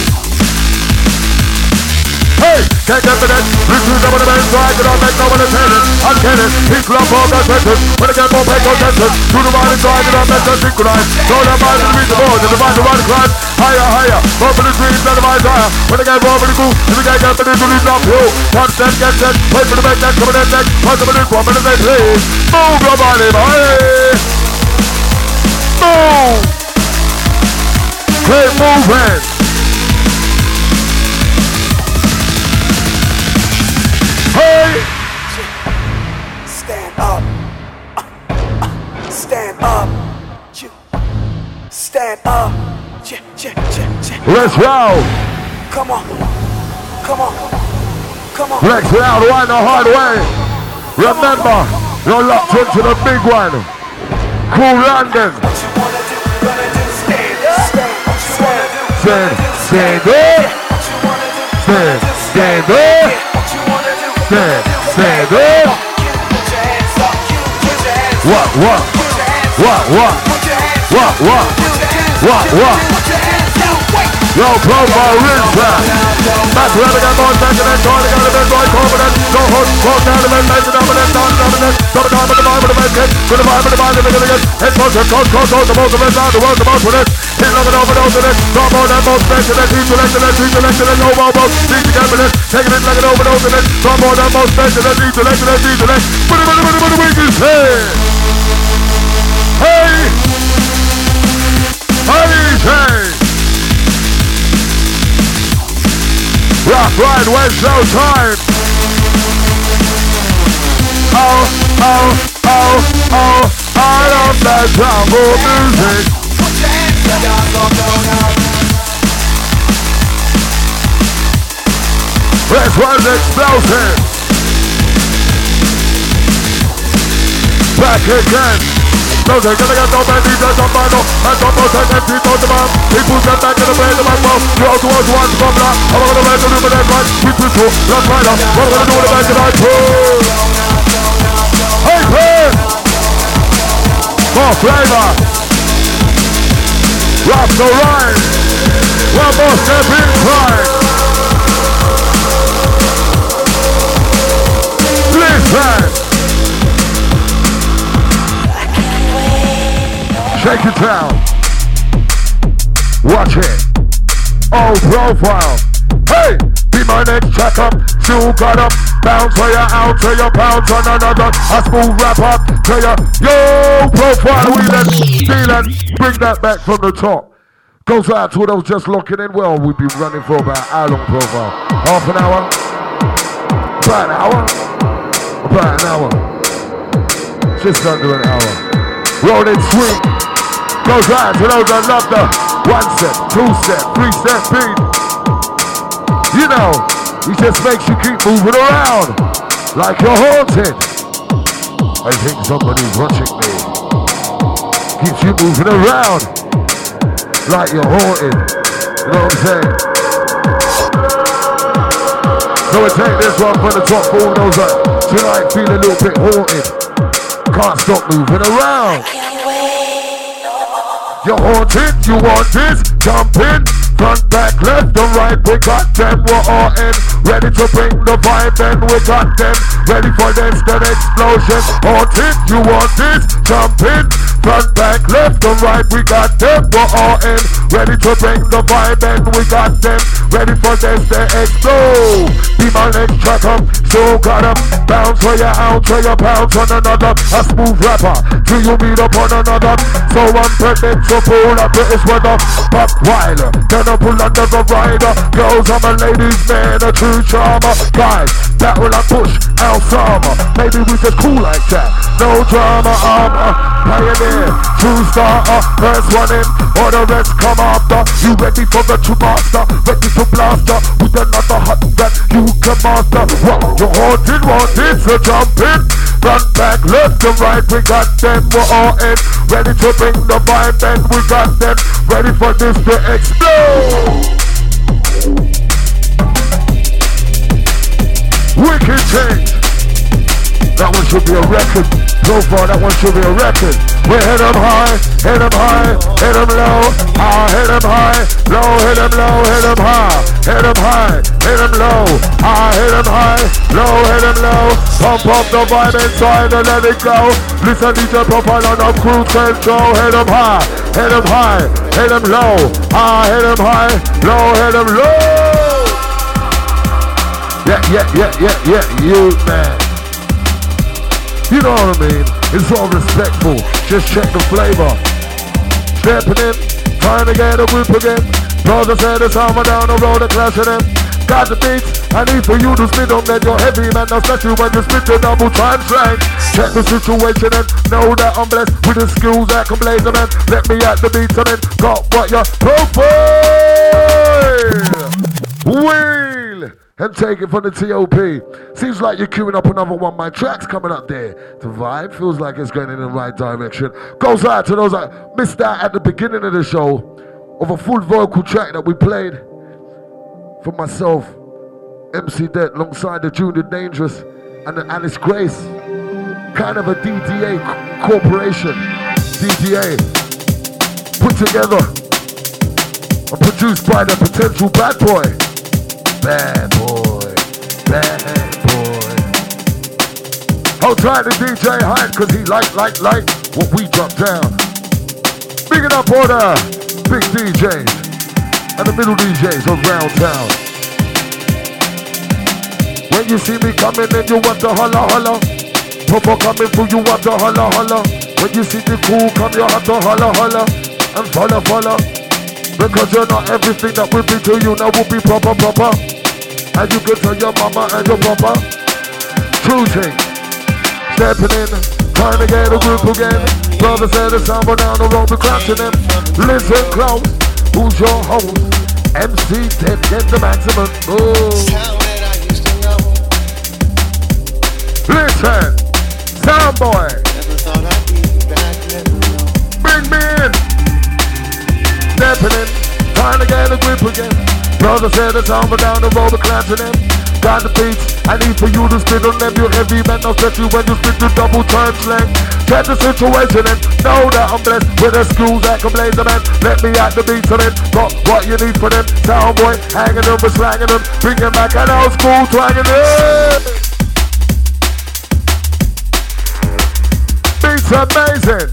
Hey, can't get to that. This is the one of the men, so I get on that, no one is headed. I'm kidding. He's love for the sentence. When I get more pay contention. Do the body, so I get on that, just synchronize. So the mind to reach the board, and the mind to run the climb. Higher, higher. More for the dreams, and the mind higher. When I get more for the groove, if we can't get for the release up hill. Touch that, get that. Wait for the back, that's coming in next. Punch the minute, 1 minute, please. Move your body, boy. Move. Keep moving. Hey. stand up. Stand up. You stand up. Let's roll. Come on. Come on. Come on. Let's roll. Why the hard way? Remember, you're locked into the big one. Cool London. What you wanna do? Gonna do stand up. What you wanna do? Stand up. What you wanna do? Stand up. What you wanna do? Stand up. Put your hands up. Put your hands up. What? Put your hands up. Put your hands up. What? Put your hands up. Put your hands up. Wait. Yo, profile rinse that. Back to the gun, more second and trying to get a bit more confident. Go hold, hold down the man, make it up and then down, dominant. Double time with the vibe, with the best hit. With the vibe, with the vibe, with the good. Head motion, coast, the most of it down, the world, the most with it. Hit long and over, over it. Drop more than most, special, and team selected, and team selected, and over, over. Team together, taking it like an over, over it. Drop more than most, special, and team selected, and team selected. Put the weakest head. Hey! Hey! Rock, ride, West no time. Oh, I love that jungle music. Put your hands up. This was explosive. Back again. No, they're gonna get no man, these guys on final. And don't protect them, people to man. People get back in the brain of my mouth. You all towards one to come now. I'm gonna make a new man, right? People to, left, right up. What am I gonna do with the back of that pull? Hey, Pin! More flavor. Rock the rhyme. One more step inside. Listen. Shake it down. Watch it. Oh, profile. Hey, be my next check up. You got up. Bounce for you out to your pounds on another. A smooth wrap up to your yo profile. We let feel and bring that back from the top. Goes out to those just locking in. Well, we've been running for about how long profile? Half an hour? About an hour? About an hour. Just under an hour. Rolling sweet. Goes out to those that love the 1 step, 2 step, 3 step beat. You know, he just makes you keep moving around like you're haunted. I think somebody's watching me. Keeps you moving around like you're haunted. You know what I'm saying? So we take this one from the top for all those that tonight feel a little bit haunted. Can't stop moving around. You're haunted, you want this, jump in, front, back, left and right, we got them, we're all in, ready to bring the vibe and we got them, ready for the instant explosion. Haunted, you want this, jump in, Front, back, left and right, we got them, we're all in. Ready to bring the vibe and we got them. Ready for this to explode. Be my next track up, so got up. Bounce where you're out, where you bounce on another. A smooth rapper, till you meet up on another. So unpredictable, a British weather. Buck Wilder, then I pull under the rider. Girls, I'm a ladies man, a true charmer. Guys, that will I push, out summer. Maybe we just cool like that. No drama, pioneer, true starter, first one in, or the rest come after. You ready for the true master, ready to blaster, with another hot that you can master. What you wanted, so jump in. Front, back, left and right, we got them, we're all in. Ready to bring the vibe, then we got them. Ready for this to explode. Wicked change. That one should be a record. So far, that one should be a record. We hit them high, hit them high, hit them low. Hit them high, low, hit them low, hit them high. Hit them high, hit them low. Hit them high, low, hit them low. Pump up the vibe inside and let it go. Listen, DJ Profile on up Cruise Control. Hit them high, hit them high, hit them low. Hit them high, low, hit them low. Yeah, you man. You know what I mean? It's all respectful. Just check the flavor. Stepping in, trying to get a group again. Brother said it's hammer down the road, a clash of them. Got the beats, I need for you to spit on that. You're heavy man, now especially when you spit the double time slang. Check the situation and know that I'm blessed with the skills that can blaze them and let me at the beats and then got what you're profile. Wheel! And take it from the TOP. Seems like you're queuing up another one. My track's coming up there. The vibe feels like it's going in the right direction. Goes out to those that missed out at the beginning of the show of a full vocal track that we played for myself, MC Det, alongside the Junior Dangerous and the Alice Grace. Kind of a DDA corporation. DDA put together and produced by the Potential Bad Boy. Bad boy, bad boy. Hold tight to DJ Hyde, cause he like what we drop down. Bigging up all the big DJs and the middle DJs around town. When you see me coming in, you want to holla holla. Papa coming through, you want to holla holla. When you see the cool come, you have to holla holla. And follow. Because you're not everything that will be to you, now will be proper. And you can tell your mama and your papa. True thing. Stepping in, trying to get a group again. Brother said it's time down the road, we're crashing him. Listen close, who's your host? MC Det, get the maximum. Listen, Soundboy. Bring me in. Stepping in, trying to get a grip again. Brother said it's on down the road, we're clashing them. Got the beats, I need for you to spit on them. You're heavy man, I'll set you when you spit the double time slang. Check the situation and know that I'm blessed with the skills that can blaze them and let me at the beats of it. Got what you need for them. Soundboy, hanging them, we're slanging them. Bringing back an old school twanging it. Beats amazing.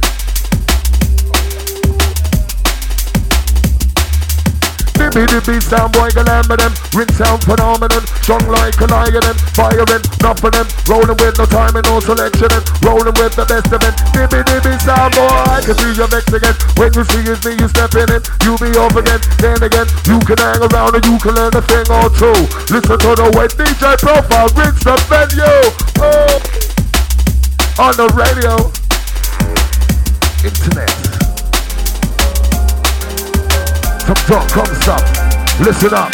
Dibby Soundboy galamber them, ring sound phenomenon, strong like a lion and firing, not for them, rolling with no time and no selection and rolling with the best of them. Dibby Soundboy, I can see your next again. When you see it's me, you step in it, you be off again, then again, you can hang around and you can learn a thing or two. Listen to the way DJ Profile brings the venue. On the radio, internet. Some.com stuff. Listen up.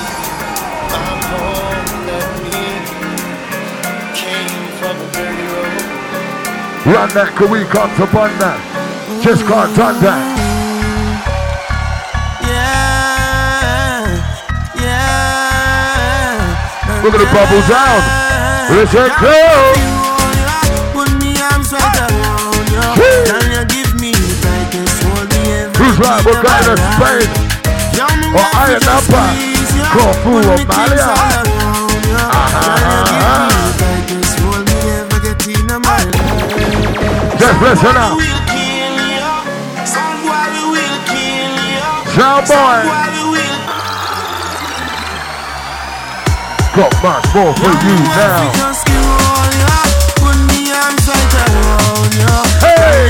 Run that, can we come to bun that? Just can't done that. Yeah. Look at the bubbles down. Listen close. Who's right? What kind of Spain? Or Iron Number? Corfu or Malia? Just listen up. Sound boy. Got much more for you now. Hey!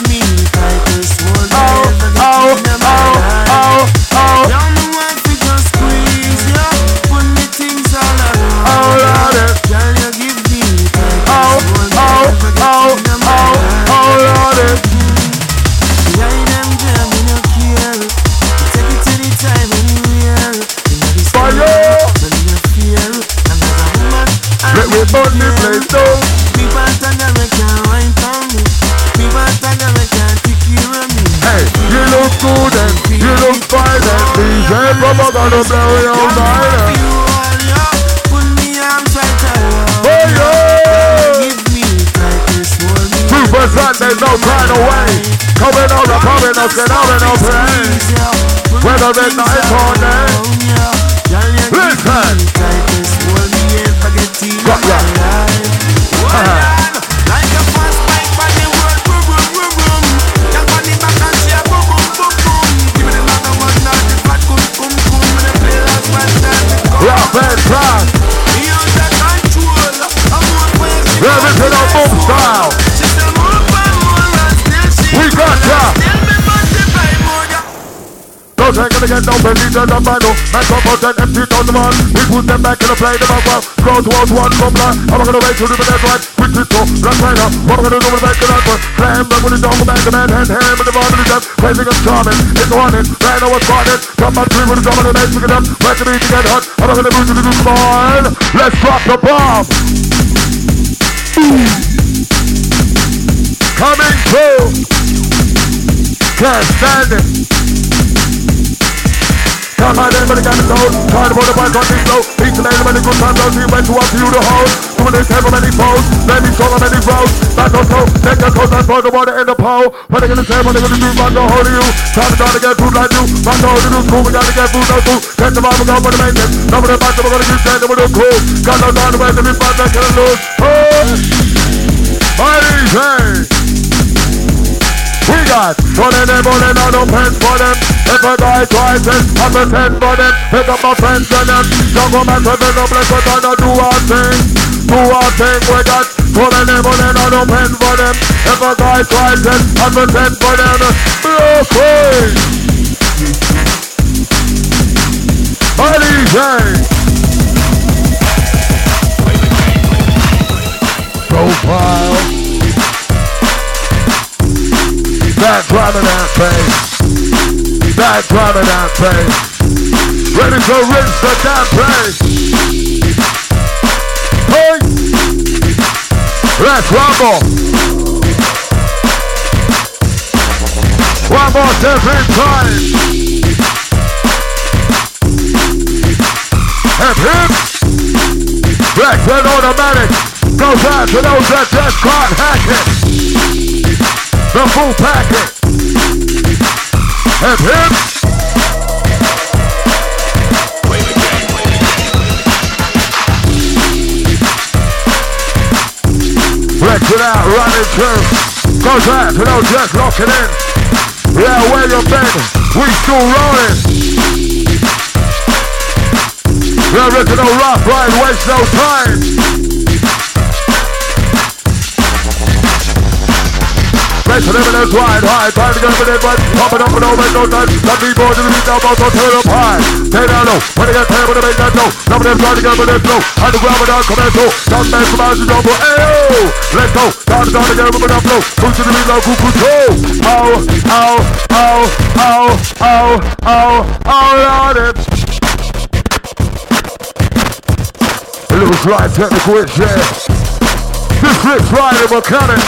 Hey, you look good and you look fine and DJ Bubba gonna blow your mind. Oh yeah! Super Sunday, no time away. Coming out, get out and open. Whether midnight or day. Listen! Got ya! Rock and track. Everything on boom style. We got ya. No take it again, no penny, no battle. Man, come out and empty down the man. We put them back in the play, the back well. Go towards one, come back. I'm gonna wait till the next one. Quick to talk, right right now. What I'm gonna do with the back of that one. Clam back with the dog, back the man, hand, with the bottom of the jump. Crazy and charming, it's wanted. Right now what's wanted. Come back through with the drum of the man, pick it up. Wait till to get hot. I'm gonna move to the good boy. Let's drop the bomb. Coming through. Can't stand it. Come on, everybody got the soul. Try to put the bike on the flow. Each and every good time, don't see when to up to you the hold. Doing this have many foes, many strong, many roads. Back on toe, neck and toes, and pour the water in the pole. What they gonna say, what they gonna do, man, don't hold you. Try to get food like you. Man, don't hold you, school, we gotta get food, no food. Get the vibe, we got for the maintenance. Some of the bikes, we're gonna keep standing with the crew. Got no down the way, to be fast, I can't lose. Easy. We got running them on and no pens for them. If a guy tries it, I pretend for them. Pick up my friends and them. Don't go back to the place, we're gonna do our thing. Do our thing, we got running them on and no pens for them. If a guy tries it, I pretend for them. Okay. Easy. Profile. Back driving that face. Back driving that face. Ready to rinse the damn place. Hey! Let's rumble. One more step in time. And hip. Black and automatic. Goes out to those that just can't hack it. The full packet. And him. Flex it out, running through. Goes out to those just locking in. Yeah, where you been? We still rolling. The original rough ride, waste no time. Let's live in this wide high, time to get up in it, but pop it up and over, no time. Let me board to the beat, now both on turn up high. Take down low, when they get time, when they make that low. Some of them trying to get up in this low. Underground without commercial. Don't mess with us, you don't go, ayo. Let's go, time to get up in that flow. Push to the beat, now cool control. Ow, ow, ow, ow, ow, ow, ow, Lord it. A little slide technical itch there. This flips right and we're coming.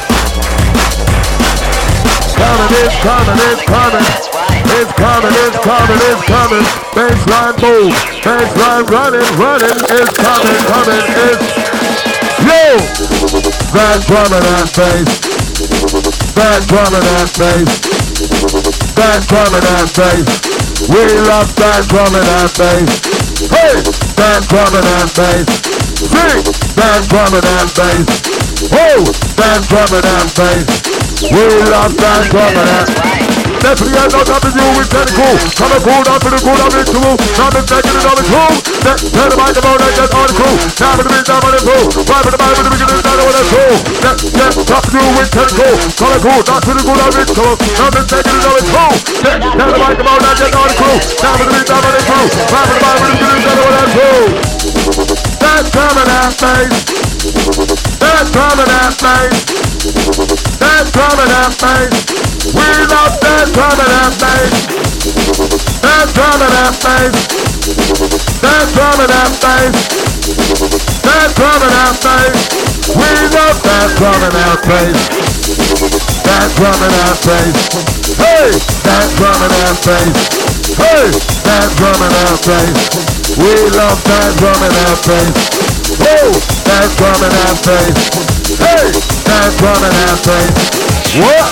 It's coming. It's coming. Baseline move. Baseline running. It's coming. It's yo. Back drumming and bass. Back drumming and bass. Back drumming and bass. We love back drumming and bass. Hey, back drumming and bass. Sing, back drumming and bass. Oh, back drumming and bass. We love that drumming. Definitely ain't no stopping you with technical. Come and cool down to the cool down into move. Now I'm taking it on the crew. Tell the microphone and get on the crew. Down with the beat, down with the crew. Right with the mic, with the beginning, down with the crew. Stopping you with technical. Come and cool down to the cool down into move. Now I'm taking it on the crew. Tell the microphone and get on the crew. Down with the beat, down with the crew. Right with the mic, with the beginning, down with the crew. That's coming out, bass. That's coming out, bass. That's coming out, bass. We love that coming out, bass. That's coming out, bass. That's coming out, bass. That's coming out, bass. We love that coming out, bass. That's coming out, bass. Hey, that's coming out, bass. Hey, that's coming out, bass. We love that coming out, bass. Oh, that's coming out, bass. Hey, that's coming out, bass. What?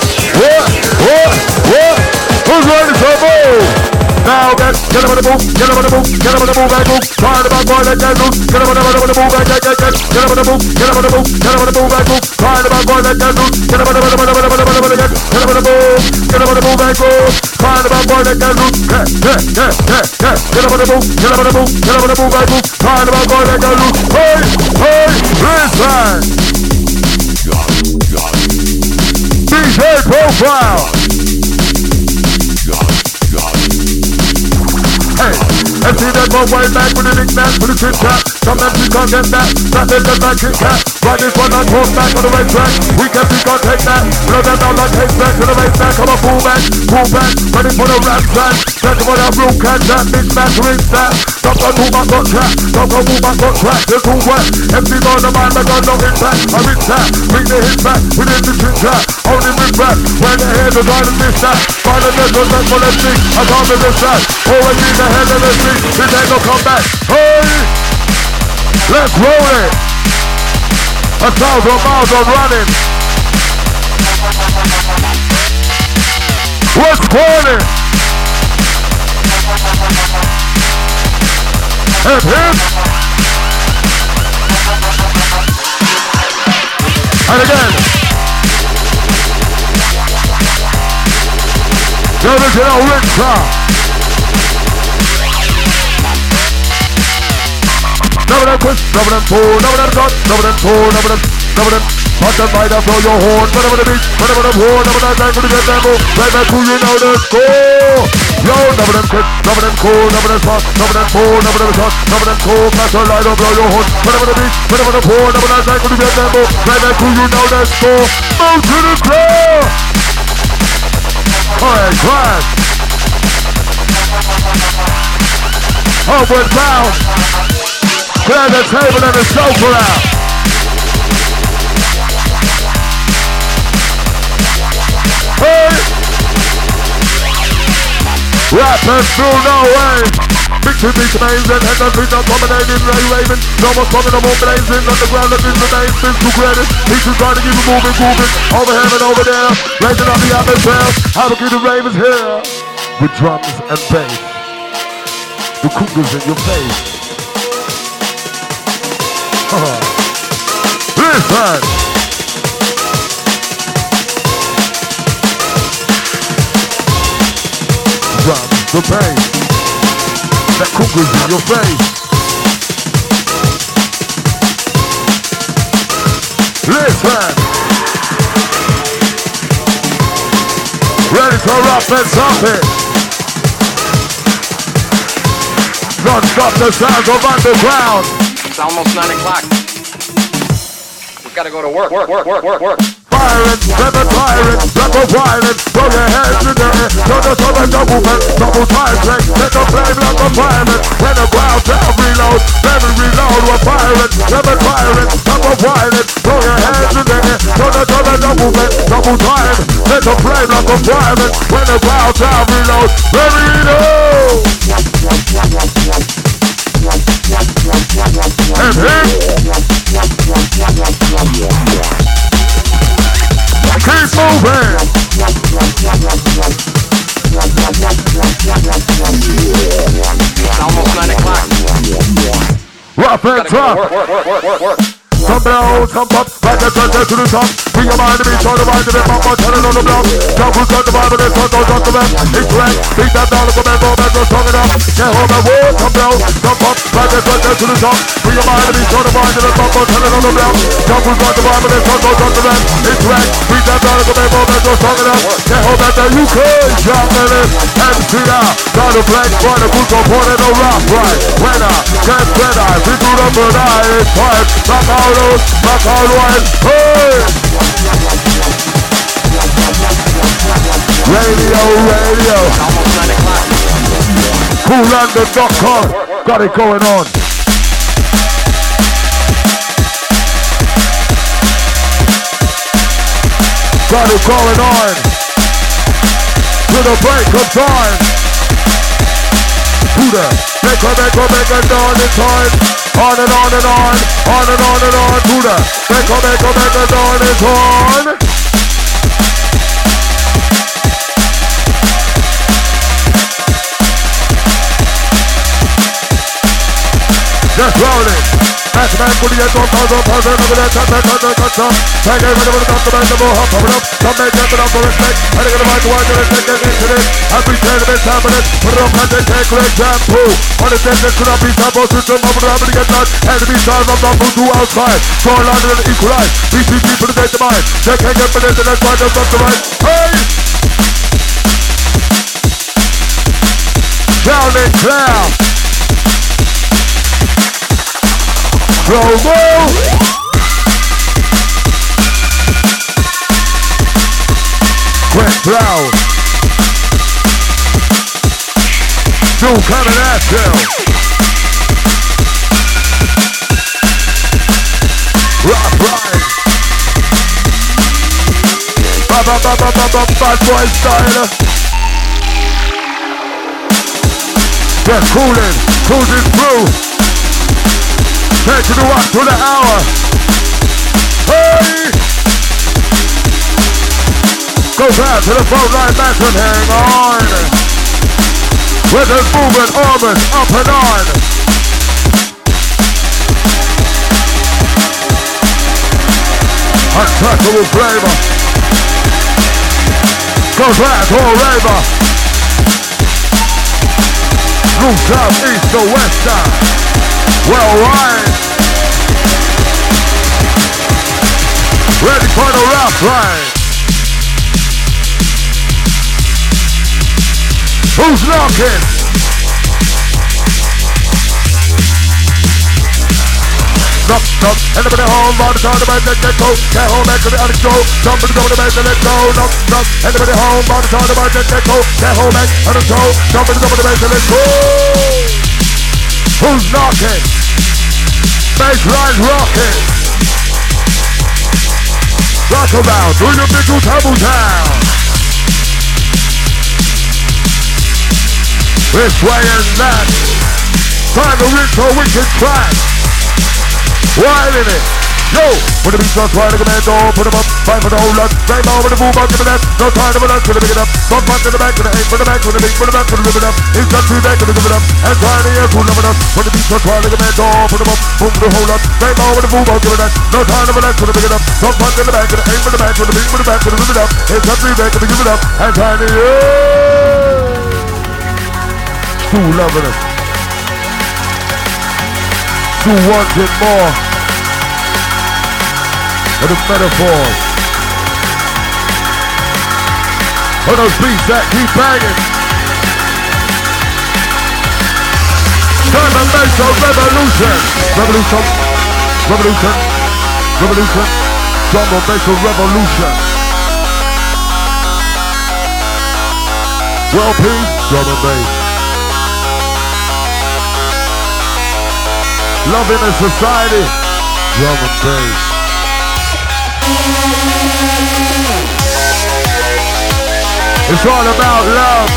Who's ready to move? Now get him on the move, get him on the move, get him on the move, and move. Try the bad boy like that loose. Get him on the move, and get. Get him on the move, get him on the move, get him on the move, and move. Try the bad boy like that loose. Get him on the move, get him on the move, get him on the move, and go. Try the bad boy like that loose. Get him on the move, get him on the move, get him on the move, and move. Try the bad boy like that loose. Hey, listen. DJ Profile. Hey, and see that one way back with the knick-knack, with the chit-chat. Some MC can't get that, that is just like Kit-Kat. Ride this one and talk back on the racetrack. We can see can't take that. Blow them down like haystack to the racetrack. Come on, pull back, ready for the rap track. That's what our blue cat, that mix match, rinse that. Don't go move back on track, don't go move back on track. They're too wet, MC on the mind, I got no hit back. I reach that, bring the hit back, within the chit-chat. Only with rap, when the head is right and miss that. Find the next one, that's for the thing. I can't miss this track. Always in the head of the street, this ain't no comeback. Hey, let's roll it. 1,000 miles on running. What's calling? And him. And again. The original Rinsa. Never them push, never them pull, never them cut, never them pull, never them Hot and right up on your horn, whenever the beat, whenever the horn, never that time to get them move. Right back to you now, let's go. Yo, never them quit, never them cool, never them hot, never them pull, never them hot, never them cool. Flash and light up, blow your horn, whenever the beat, whenever the horn, never that time to get them move. Right back to you now, let's go. Move to the floor. Alright, crash. Upward bound. Clear the table and the sofa out. Hey! Rap and through no way. Victory beats amazing, and the beat are dominating, raving. No one's coming, no more blazing. Underground that is the name, since to credit. He's just trying to keep it moving. Over here and over there. Raising up the atmosphere. How to keep the ravens here. With drums and bass. The cougars in your face. Listen! Drums, the bass. That cougars in your face. Listen! Ready to rock and something. Non-stop the sounds of underground. It's almost 9 o'clock. We've got to go to work. Violence, never tyrant, double violence, throw your hands in the air, turn the double movement, double time strength, let the flame like a fireman, when the ground down reload, never reload, we're violent, never tyrant, double violence, throw your hands in the air, turn the double movement, double time, let the flame like a fireman, when the ground down reload, never reload. And him. Keep moving. It's almost 9 o'clock. Rough and tough. Work. some blow, some pop, like a treasure to the top. Bring your mind to me, try to ride to the pop, or tell it on the block. Jumpers got the vibe and the sun goes on the left. It's right, beat that down, look at go back, go strong enough. Can't hold my word, some blow, some pop, like a treasure to the top. Bring your mind to me, try to ride to the pop, or tell it on the block. Jumpers got the vibe and the sun goes on the left. It's right, beat that down, look at go back, go strong enough. Can't hold back the UK, junglist, MCR, got a black boy, the boots are pointed no rock, right? When I get better, we do the bird eye, it's time, back out those, back out one, hey! Radio. Almost 9 o'clock. CoolLondon.com, got it going on. Got it going on. To the break of time. To the make a dawn in time. On and on and on. On and on and on. To the make a dawn in time. Just rolling. That's man put the on thousand over that time. Take it over the top of the ball, hop up. Some make it up for respect. I think I'm going to take it into this. Every 10 minutes happening. Put it up and they take great shampoo. On the sentence could not be supposed to turn over the having to get done. Enemy size of the food to outside. So a lot of it equalize. BCG for the date of mine. They can't get for this and that's why they're not the right. Hey! Down and clear. Promo! Quick Brown. Still coming at you. Rock ride. Bad boy style. Just cruising through. Take to the 1 to the hour. Hey! Go back to the phone line, Mason, hang on. With the movement, almost up and on. Untouchable flavor. Go back, all raver. North, south, east, or west side. Well, right. Ready for the rough ride. Who's knocking? Knock, anybody home, all the time, the man that get go. Get home, back to the attic, go. Somebody go to the man that let go. Knock, anybody home, all the time, the man that get go. Get home, back to the go. Somebody go to the man that let go. Who's knocking? Baseline rocking. Rock around, do your big old taboo town. This way and that. Time to reach a wicked crack. Wild in it. Yo, when the beat starts right, the commando, put them up, fight for the whole lot. Same over the boom, up, give it up. No time to relax, gonna pick it up. Front front to the back, to the aim, for the back, for the beat, for the back, for the live it up. It's got to the back, gonna give it up. And try to hear, cool number up. When the beat starts right, the commando, put them up, boom, the whole lot. Same over the boom, up, give it up. No time to relax, gonna pick it up. Front front to the back, to the aim, for the back, for the beat, for the back, for the live it up. It's got to the back, gonna give it up. And try to hear. Still loving it. Still wanting more. For the metaphors. For those beats that keep banging. Time to make a revolution. Revolution. Revolution. Revolution. Time to make a revolution. World peace. Drum and bass. Love in a society. Drum and bass. It's all about love.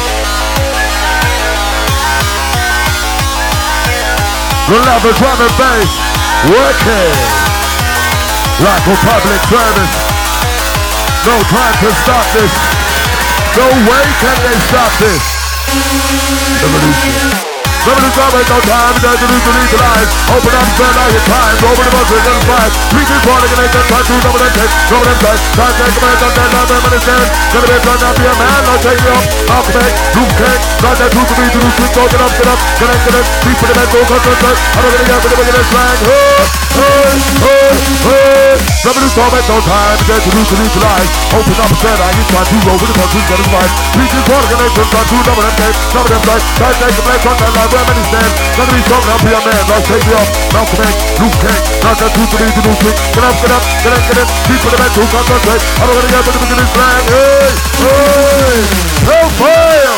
The love is drum and bass. Working like a public service. No time to stop this. No way can they stop this. Revolution. Never lose time, ain't no time. There's a new to legalize. Open up, turn out your time. Open them up, turn them five. We just want to get it done. Try to number them take. Number them die. Try to take a man, done, done, done, understand. Gonna be done, now be a man. I'll take you up. I'll make. Look, cake. Got that two to be to do. Swing, go, get up, get up. Connect, connect. Deep in the man, go, go, go, go. I'm gonna get up, we're gonna slang. Hey, hey, hey. Never lose time, ain't no time. There's a new to legalize. Open up, turn out your time. Two over the country, get it right. We just want to get it done. Try to number them take. Number them die. Try to take a man, done, done, done. Where many stand? Gonna be strong, now be a man. I'll take you up. Malcolm X, Luke Cake. Got that two to be to do. Swing. Get up, get up. Get it. Deep in the man, go, concentrate. I'm gonna get up, we're gonna slang. Hey, hey. Hellfire.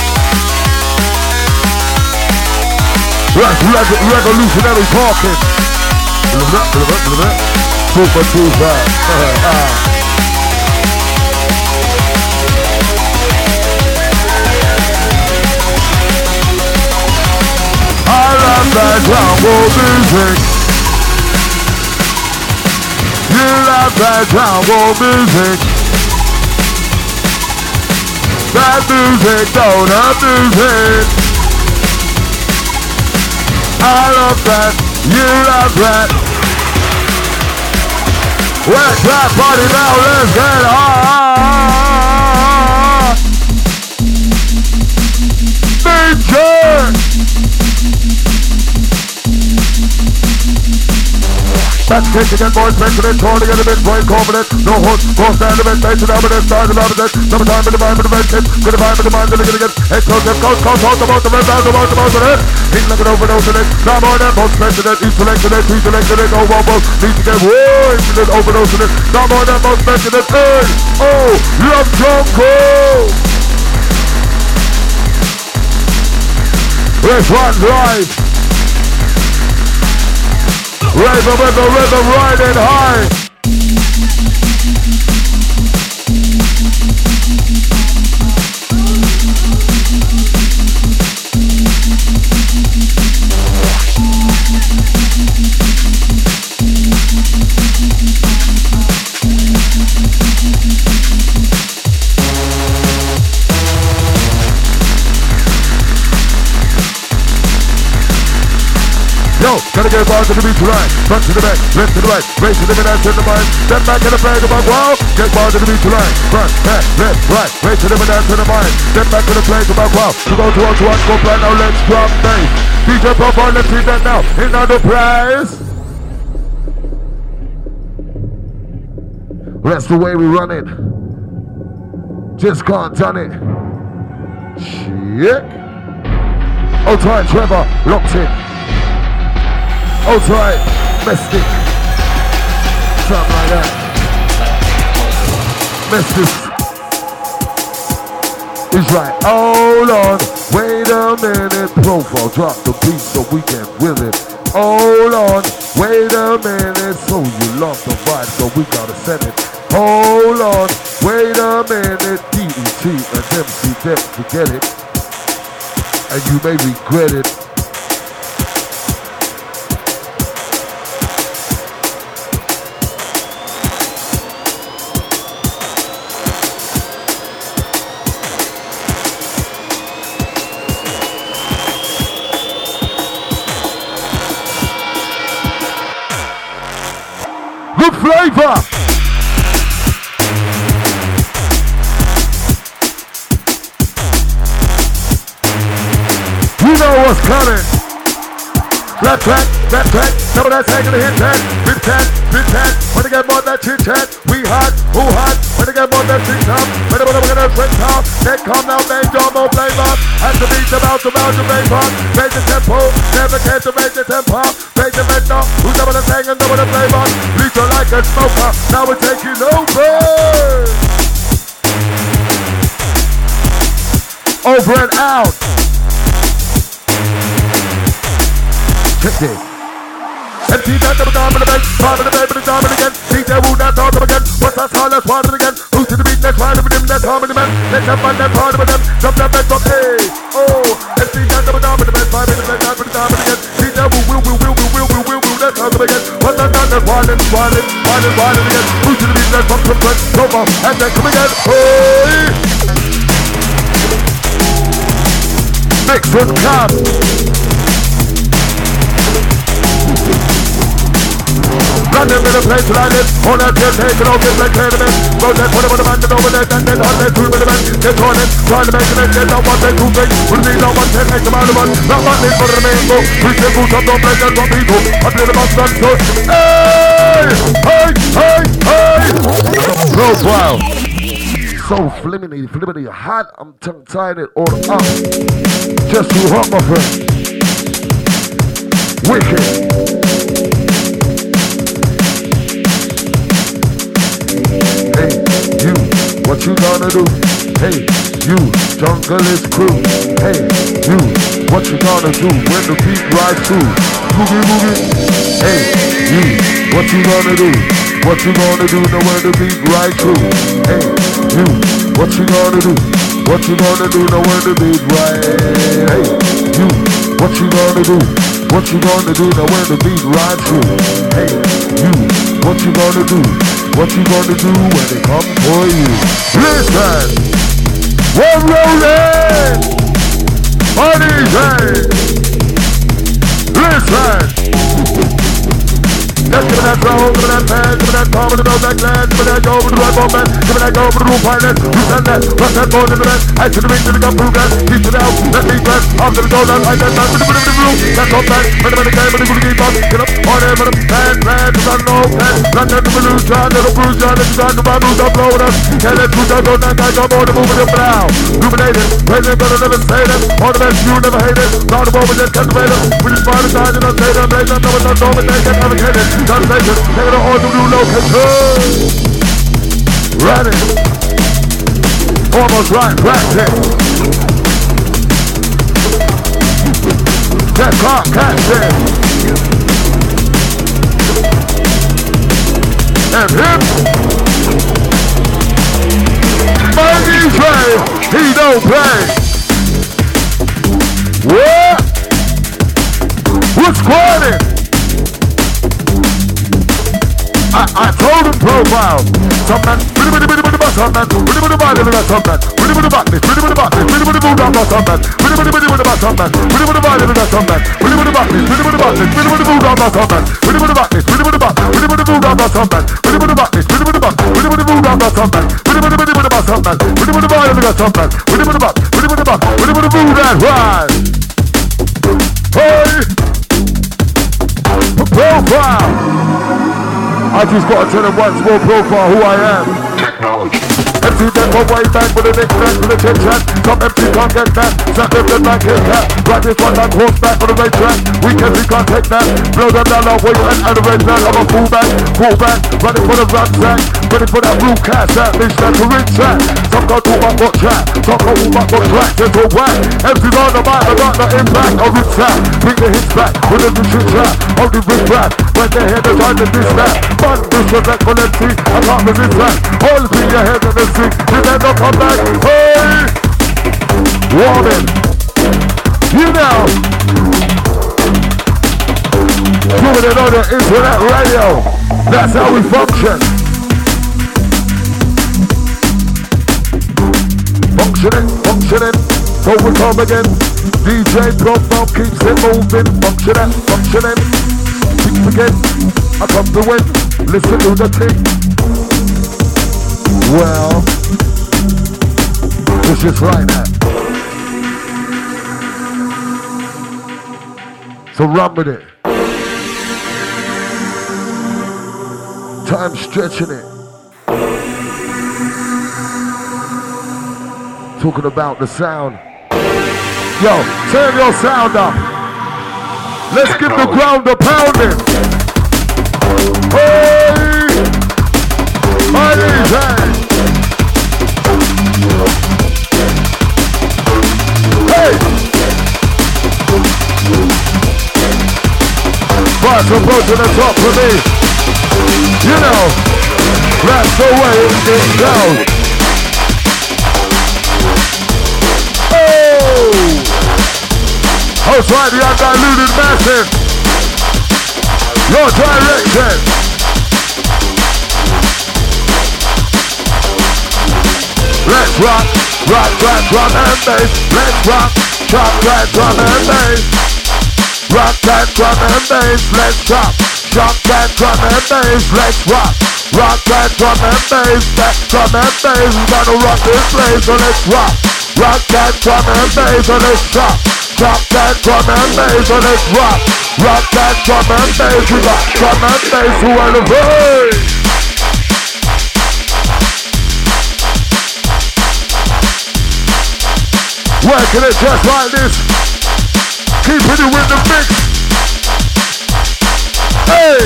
Revolutionary talking. Super Tuesday. I love that jungle music. You love that jungle music. That music, donut music. I love that, you love that. Where's that party now? Let's get hard. Nature. That's kick again, boys, mentioning, calling it a bit, brain confident, no horse, cross down the vent, base it out with it, start it out with it, summertime in the vibe, in the vent, good vibe, in the mind, gonna get it, head close, left, coast, talk about the vent, about it, he's looking over those in it, come on, that most president, he's selected it, he's selected it, oh, needs to get way, he's overdosing it, come on, that most president, hey, oh, love jungle. Let's run live. Rhythm, riding high. Yo, gotta get bars to the beat tonight. Front to the back, left to the right, race to the middle, to the mind. Step back in the bag of my wow. Get bars to the beat tonight. Front, back, left, right, race to the middle, to the mind. Step back to the place of my wow. To go to one, go plan now, let's drop bass. DJ Pop on, let's see that now. Another prize. That's the way we run it. Just can't done it. Check. Oh, try Trevor, locked in. Oh, right, Mystic. Something like that. Mystic. He's right. Hold on, wait a minute. Profile, drop the beat so we can will it. Hold on, wait a minute. So you love the vibe, so we gotta send it. Hold on, wait a minute. DET and MC Deck to get it. And you may regret it. Flavor. You know what's coming. Left track, some of that taking the hit tag. Big tag, when they get more than that chit chat. We hot, who hot, when they get more than that chit top. When they get that sweat top. Then come now, make your more flavor. As the beat's about to bounce your vapor. Raise the tempo, never care to raise the tempo. Raise the vendor, who's double the thing and double the flavor. Bleach you like a smoker, now we're taking over. Over and out. Check this. Empty that double down in the bed, part of the bed, but it's down again. DJ Woo, that's all them again. What's that call? Let's water it again. Who's to the beat? Let's ride with him, let's harm in the man. Let's have fun, let's part of them. Jump that bed, drop, hey, oh. Empty that double down in the bed, 5 minutes, let's have it down again. DJ Woo, will, let's have them again. What's that done? Let's wild again. Who's to the beat? Let's pump, over, and then come again. Hey! Mix and come. Run them in a place like this. All that they're taking off it like tenement. Go there, put them on the man, over there, and then on there, two with the man. Get on it, trying to make it, get on one, take two things. We'll need on one, take the man, one. Not one thing for the rainbow. We can go to the place and some people. Until the man stands to. Hey! Hey! Hey! Hey! Profile. So flippity hot. I'm tongue tying it all up. Just too hot, my friend. Wicked. Hey, you, what you gonna do? Hey, you, jungle is crew. Hey, you, what you gonna do when the beat rides through? Boogie, boogie. Hey, you, what you gonna do? What you gonna do now when the beat rides through? Hey, you, what you gonna do? What you gonna do now when the beat rides? Hey, you, what you gonna do? What you gonna do now when the beat rides through? Hey, you, what you gonna do? What you gonna do when they come for you? Listen, we're rolling on these. Listen. Let's give me that roll, give me that pan, give me that palm, give me that gland, give me that go over the right moment, give me that go over the roof pilot, you send that, rush that ball in the bed, I should have been to the gun through that, keep it out, let me press, after the goal, I get that, with the room, that's all back, when the game, when the good game, get up, on there, with them, pan, run low, pan, run down the balloon, John, little bruise, John, if you got the bamboo, don't blow it up, can't let you go, that guy, come on, move it up now, illuminated, president, gonna never say that, all the best, you never hate it, round the ball, we just captivate them, we just find the time, and I'll say them, they don't know what I'm doing, they get navigated, translation, take it on to new location. Running. Almost right, practice. That's hot, catch it. And him. My DJ, he don't play. What? What's squatting? I told him profile. Some man, some man, some man, some man, profile. I just gotta tell them once more profile who I am. Technology. MC then go way back with a knick-knack with a tic-tac. Some MC can't get that. Snap them dead like Kit Kat. Ride this one like horseback on the race track. Weekends we can't take that. Blow them down like weight and the red flag. I'm a fullback, running for the rucksack. Ready for that blue cat, that bitch that's a ring track. Some go talk about what track, some go talk about what track. Just a whack. MC's on the mic, I got the impact. A rich track, bring the hits back. With a new shit track, hold the rich rap. When they hear the time to diss that. Fun, disrespectful MC, I can't resist that. Hold it in your head and the stick, you never come back. Hey! Warning! You know! Doing it on the internet radio. That's how we function. Functioning, so we come again. DJ Profile keeps it moving. Functioning. Keep again. I come to win. Listen to the thing. Well, it's just like that. So run with it. Time stretching it. Talking about the sound. Yo, turn your sound up. Let's give the ground a pounding. Hey! Hey! Fast approaching the top for me. You know, that's the way it goes. Host right, the undiluted massive. Your direction. Let's rock, drum and bass. Let's rock, drum and bass. Rock that drum and bass. Let's Rock that drum and bass, let's rock. Rock that drum and bass, that drum and bass. We're gonna rock this place, so let's rock. Rock that drum and bass, so let's rock. Drop that drum and bass, so let's rock. Rock that drum and bass, we got drum and bass who are the way. Working it just like this. Keeping it with the mix. Hey!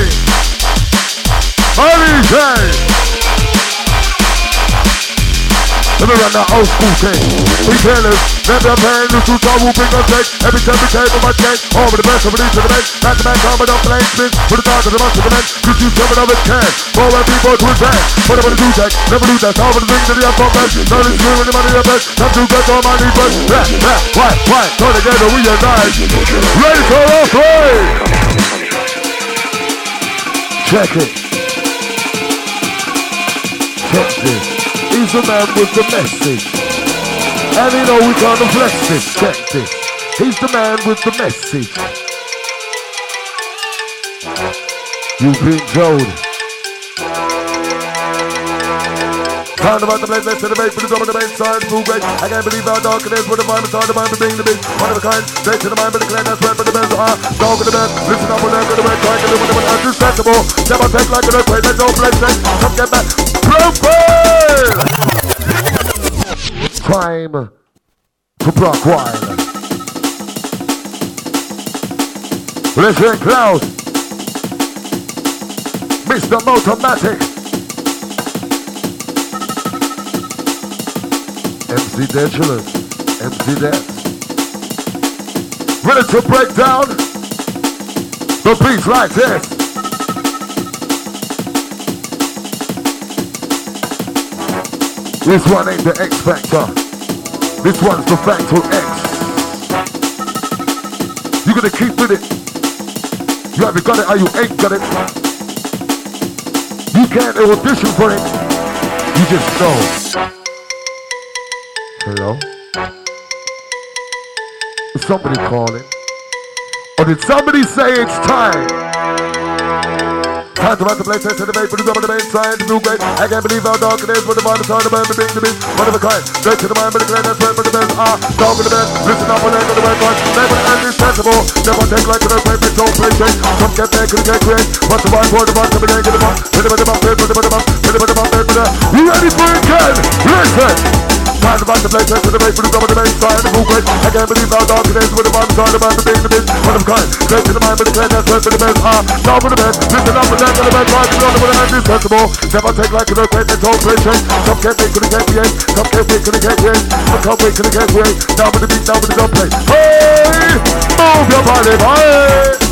DJ! Let me run that old school thing. We killers, never paying the two double bring us take. Every time we take on my tank, over the best of the man. Back to back, coming up the lane spin. Put the dog to the monster man. Cause you coming up with can. Forward people to advance. What I'm gonna do that? Never do that. Over the ring to the up on best. None is good with the money up best. Time to get all money first. White. Turn together, we unite. Ready for our play. Check it. Check this. He's the man with the message. And you know we gonna flex this. Check this. He's the man with the message. You've been told. Sound about the place, let's celebrate for the drum of the bass side, full great. I can't believe how dark it is, with the vibe, it's hard to mind, but being the big, one of a kind. Straight to the mind, but the clan, that's right, but the best are dog of the best. Listen up, we'll never the way, trying to do whatever, undispensable. Never take like an earthquake, let's all play sex. Come get back. Profile! Time to Brockwine. Listen close. Mr. Motomatic. MC Dangerous, MC Dance. Ready to break down the beats like this. This one ain't the X Factor. This one's the Factor X. You gotta keep with it. You haven't got it or you ain't got it. You can't audition for it. You just know. Hello? Is somebody calling? Or did somebody say it's time? Time to run the place, to the bait, put it up on the main side, the blue great. I can't believe how dark it is, when the vibe is hard to burn, the big, one of a kind. Straight to the mind, but the clan, that's right, but the best are dog in the best. Listen up, when I go to the right one, never indispensable. Never take like an earthquake, make don't play shake. Come get there, couldn't get great. What's the vibe, what the vibe, coming in, get them up. Put them up, put them up. You ready for it again? Listen! Time to run the place, to the bait, put it up on the main side, the blue great. I can't believe how dark it is, when the vibe is hard to burn, the big, one of a kind. Straight to the mind, but the clan, that's right, but the best are dog in the best. Listen up, when I go to the right one, indispensable. Never take like an earthquake, they don't play shake. Some can't make, couldn't get create. Some can't make, couldn't get create. Some can't wait, couldn't get create. Down with the beat, down with the drum play. Hey! Move your body, boy!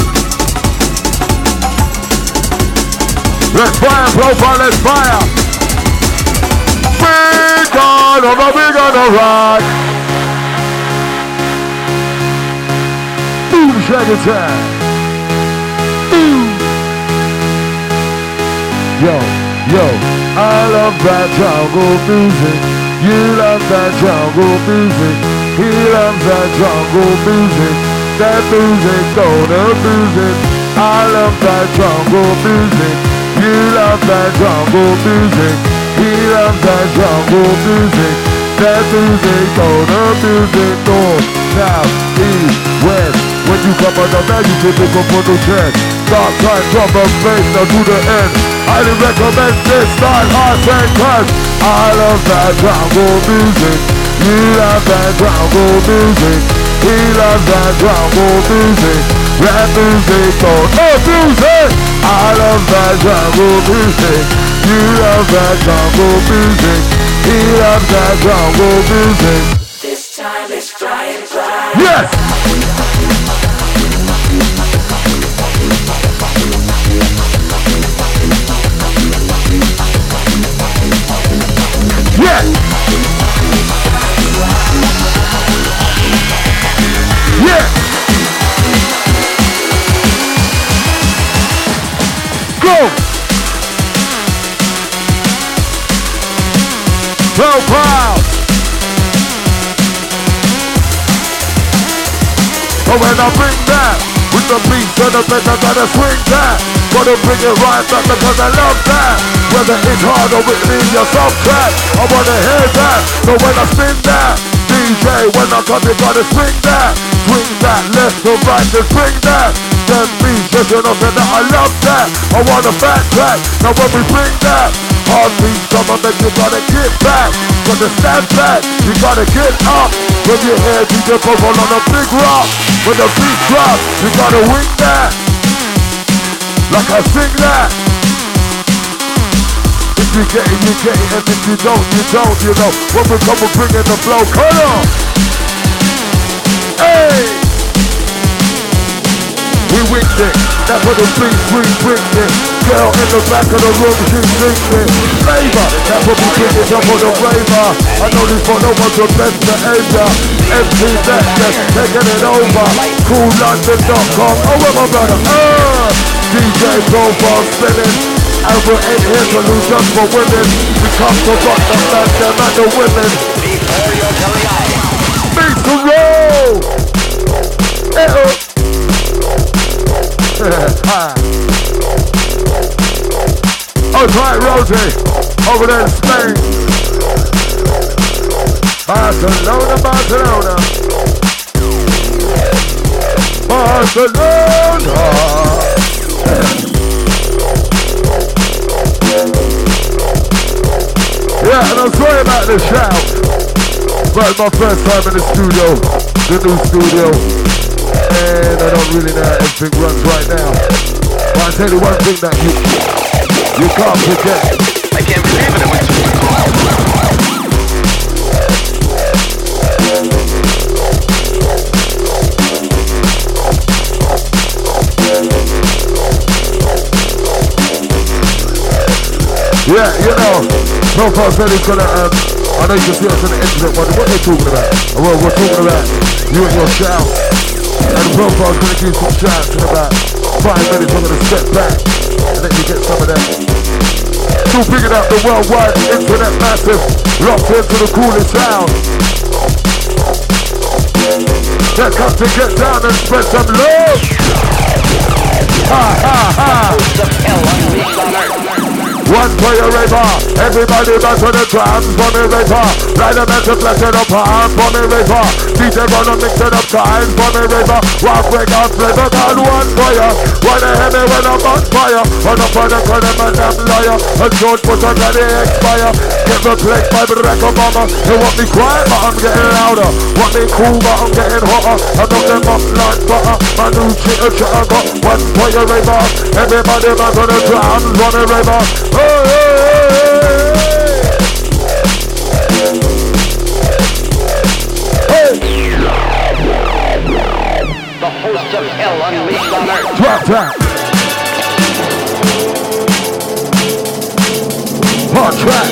Let's fire, profile, let's fire! We're gonna rock! Boom, shaggy time! Yo, I love that jungle music. You love that jungle music. He loves that jungle music. That music gonna music. I love that jungle music. You love that jungle music. He loves that jungle music. That music gonna music. North, south, east, west. When you come on the man, you can pick up on the chest. Start time, drum and bass, now to the end. I recommend this style, I say cause I love that jungle music. You love that jungle music. He loves that jungle music. Rap music, music. I love that jungle music. You love that jungle music. He loves that jungle music. This time it's flying by. Yes! Yes! Yes! Go! So proud! But when I bring that, we the beats and the beat, I gotta swing that. Gotta bring it right back because I love that. Whether it's hard or with me, your soft track, I wanna hear that. So when I spin that, DJ, when I come, you gotta swing that. Swing that, left to right, just swing that. Then me, just enough that I love that. I wanna backtrack, now when we bring that hard beat, come on, then you gotta get back. Gotta stand back, you gotta get up. When you hear DJ Purple on a big rock, when the beat drops, you gotta wing that. Like I sing that. If you get it, you get it, and if you don't, you don't, you know. When we come, we're bringing the flow, come on. Hey! We winged it, that's what the beat brings it. Girl in the back of the room, she sings it. Flavor, that's what we bring it up on the flavor. I know this for no one's the best behavior. MC Netflix, taking it over. CoolLondon.com, oh where my brother, DJ Profile spinning. And we ain't here to lose just for women. We come to rock the man, them and the women. Before your belly eye. Beat to roll! Eh-oh. Oh, it's right, Rosie, over there in Spain. Barcelona, Barcelona. Barcelona. Yeah, and I'm sorry about the shout, but it's my first time in the studio, the new studio. And I don't really know how everything runs right now. But I'll tell you one thing that you can't forget. I can't believe it. It went super cool. Yeah, you know, Profile said he's gonna, I know you can see us on the internet, what they talking about? Well, we're talking about you and your shout. And the Profile's gonna give you some shouts in about 5 minutes. I'm gonna step back and let you get some of that. Still picking up the worldwide internet massive, locked into the coolest sound. Let's come to get down and spread some love. Ha ha ha. The hell unleashed on earth. One for your raver, everybody back to the trance for me raver. Ride a man to flash it up hard for me raver. DJ run and mix it up times for me raver. Walk break out flavor, God one for ya. Wanna hear me when I'm on fire. Run up on the corner, man, I'm liar. A George Bush and they expire. Get replaced by Barack Obama. They want me quiet, but I'm getting louder. Want me cool, but I'm getting hotter. I knock them up like butter. My new chitter got one for your raver. Everybody back to the trance for me raver. Hey, hey, hey, hey. The host of hell unleashed on earth. Drop that. Hard track.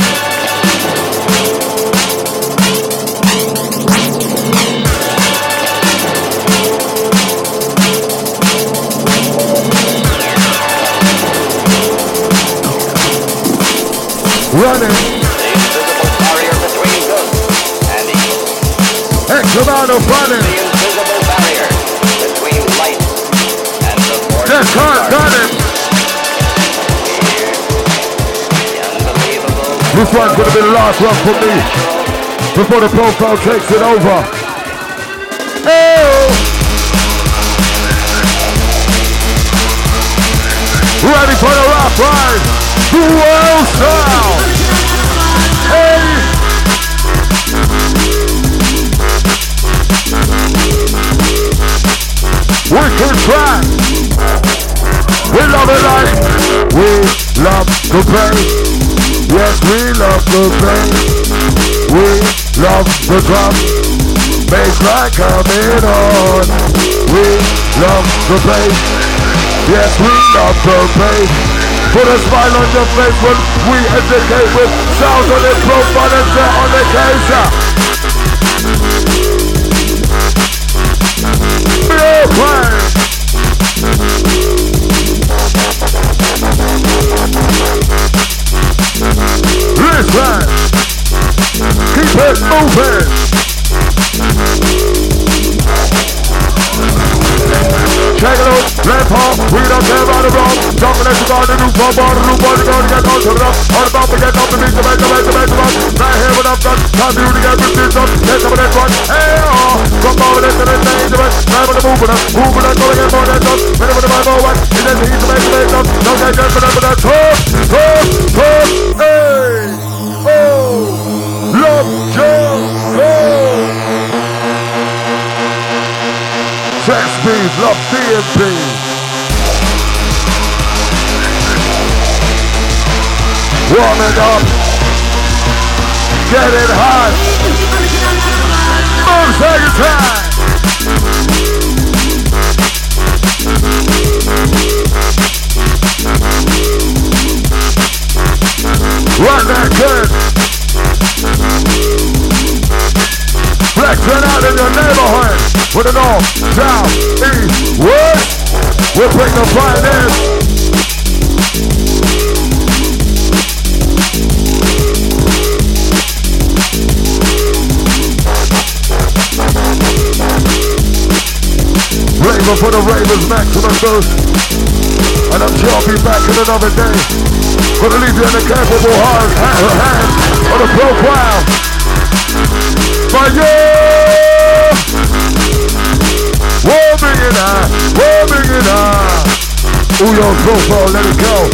Running. The invisible barrier between good and evil. X amount of running. The invisible barrier between light and the force. Just can't got him. The unbelievable. This one's gonna be the last one for me before the Profile takes it over. Oh! Ready for the rap ride. The world sound. Hey! We can try. We love it like we love the pain. Yes, we love the pain. We love the drum. Bass line coming on. We love the bass. Yes, we love the bass. Put a smile on your face when we educate with sounds on the profile and set on the case. Real fine. Listen. Keep it moving. take it out, let's hop, we don't care about the wrong. Jumping at the garden, new pop on the roof, on the garden, get on to the rough. On the top, we get up to meet the make the run. Right here with I've got, time for you to get with this up, get some of that one. Hey, oh, come over there to the dangerous. Time for the movement up, going to get more than up. Ready for the Bible one, it is easy to make up. Don't get just for that, talk, hey, oh, love, joy, oh. Sex bees, love DMP. Warming up. Get it hot. Move second time. Run that good. Flexing out in your neighborhood with an north, south, east, west. We'll bring the pioneers. Raver for the Ravers, maximum boost. And I'm sure I'll be back in another day. Gonna leave you in the capable hands on the profile. But yeah! Warming it up, warming it up. Uyo's profile, let it go.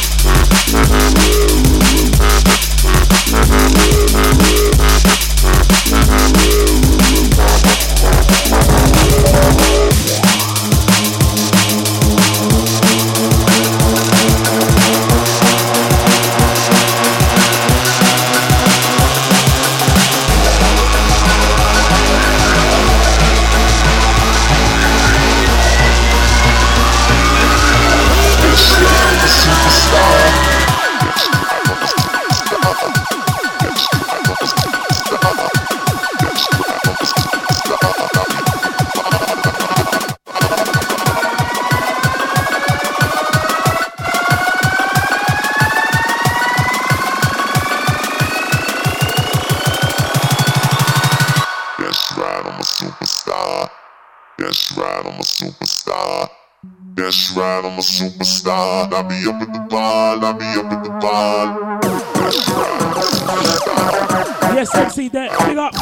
That's right, I'm a superstar. I be up at the bar, I be up at the bar. That's right, I'm a superstar. Yes, MC there, big up.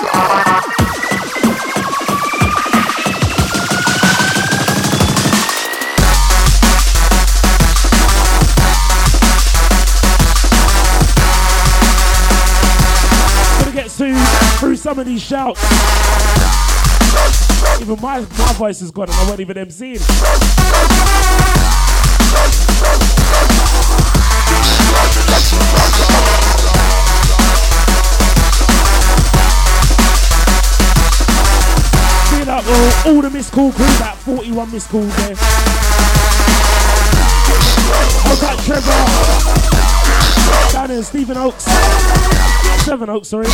Gonna get through some of these shouts. Even my voice is gone and I wasn't even MCing. Big up all the missed call crew, about 41 missed calls there. I've got Trevor, down here, Stephen Oaks. Seven Oaks, sorry.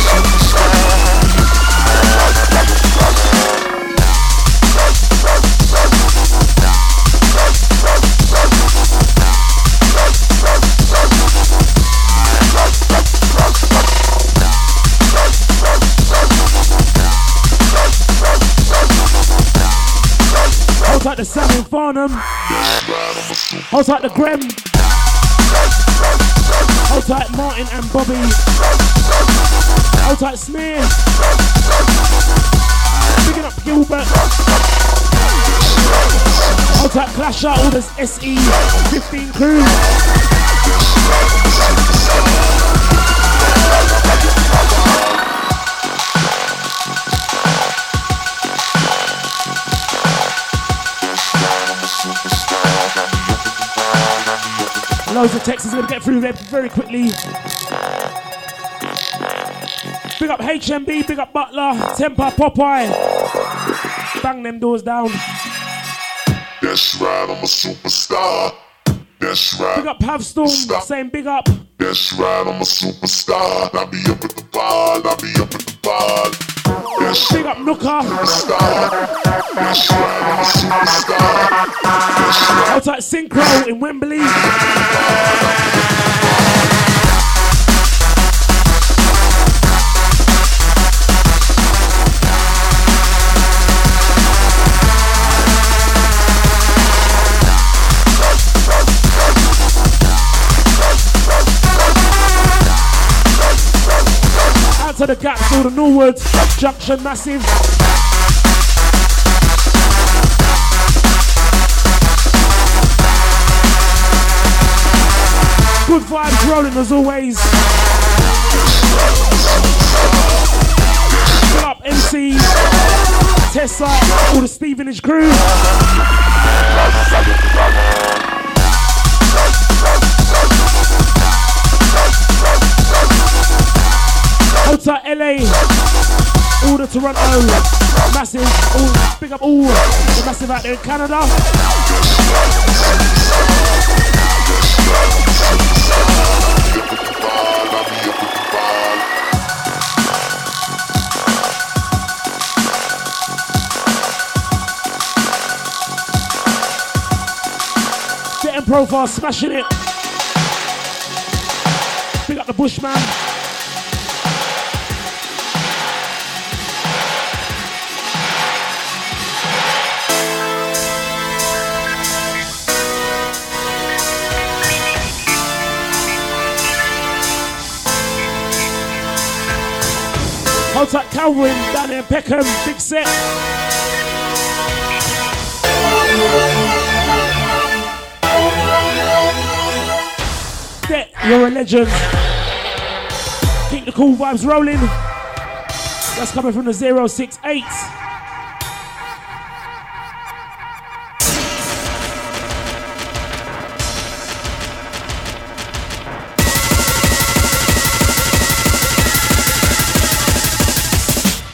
Hold tight to Sam in Farnham. Hold tight to Graham. Hold tight Martin and Bobby. Hold tight Smear. Picking up Gilbert. Hold tight Clasher, all this SE 15 crew. Loads of texts, gonna get through there very quickly. Big up HMB, big up Butler, Temper, Popeye. Bang them doors down. That's right, I'm a superstar. That's right. Big up Pavstorm, saying big up. That's right, I'm a superstar. I be up at the bar, I be up at the bar. That's big up Nooker. That's right, I'm a superstar. That's right. Outside Synchro in Wembley. out to all the Norwood Junction Massive. Good vibes rolling as always. Pull up MC, Tessa, all the Stevenage crew. Hotel LA, all the Toronto Massive, all, big up all the Massive out there in Canada. Getting profile, smashing it. Big up the Bushman. Hold up Calvin down there in Peckham, big set. Det, you're a legend. Keep the cool vibes rolling. That's coming from the 068.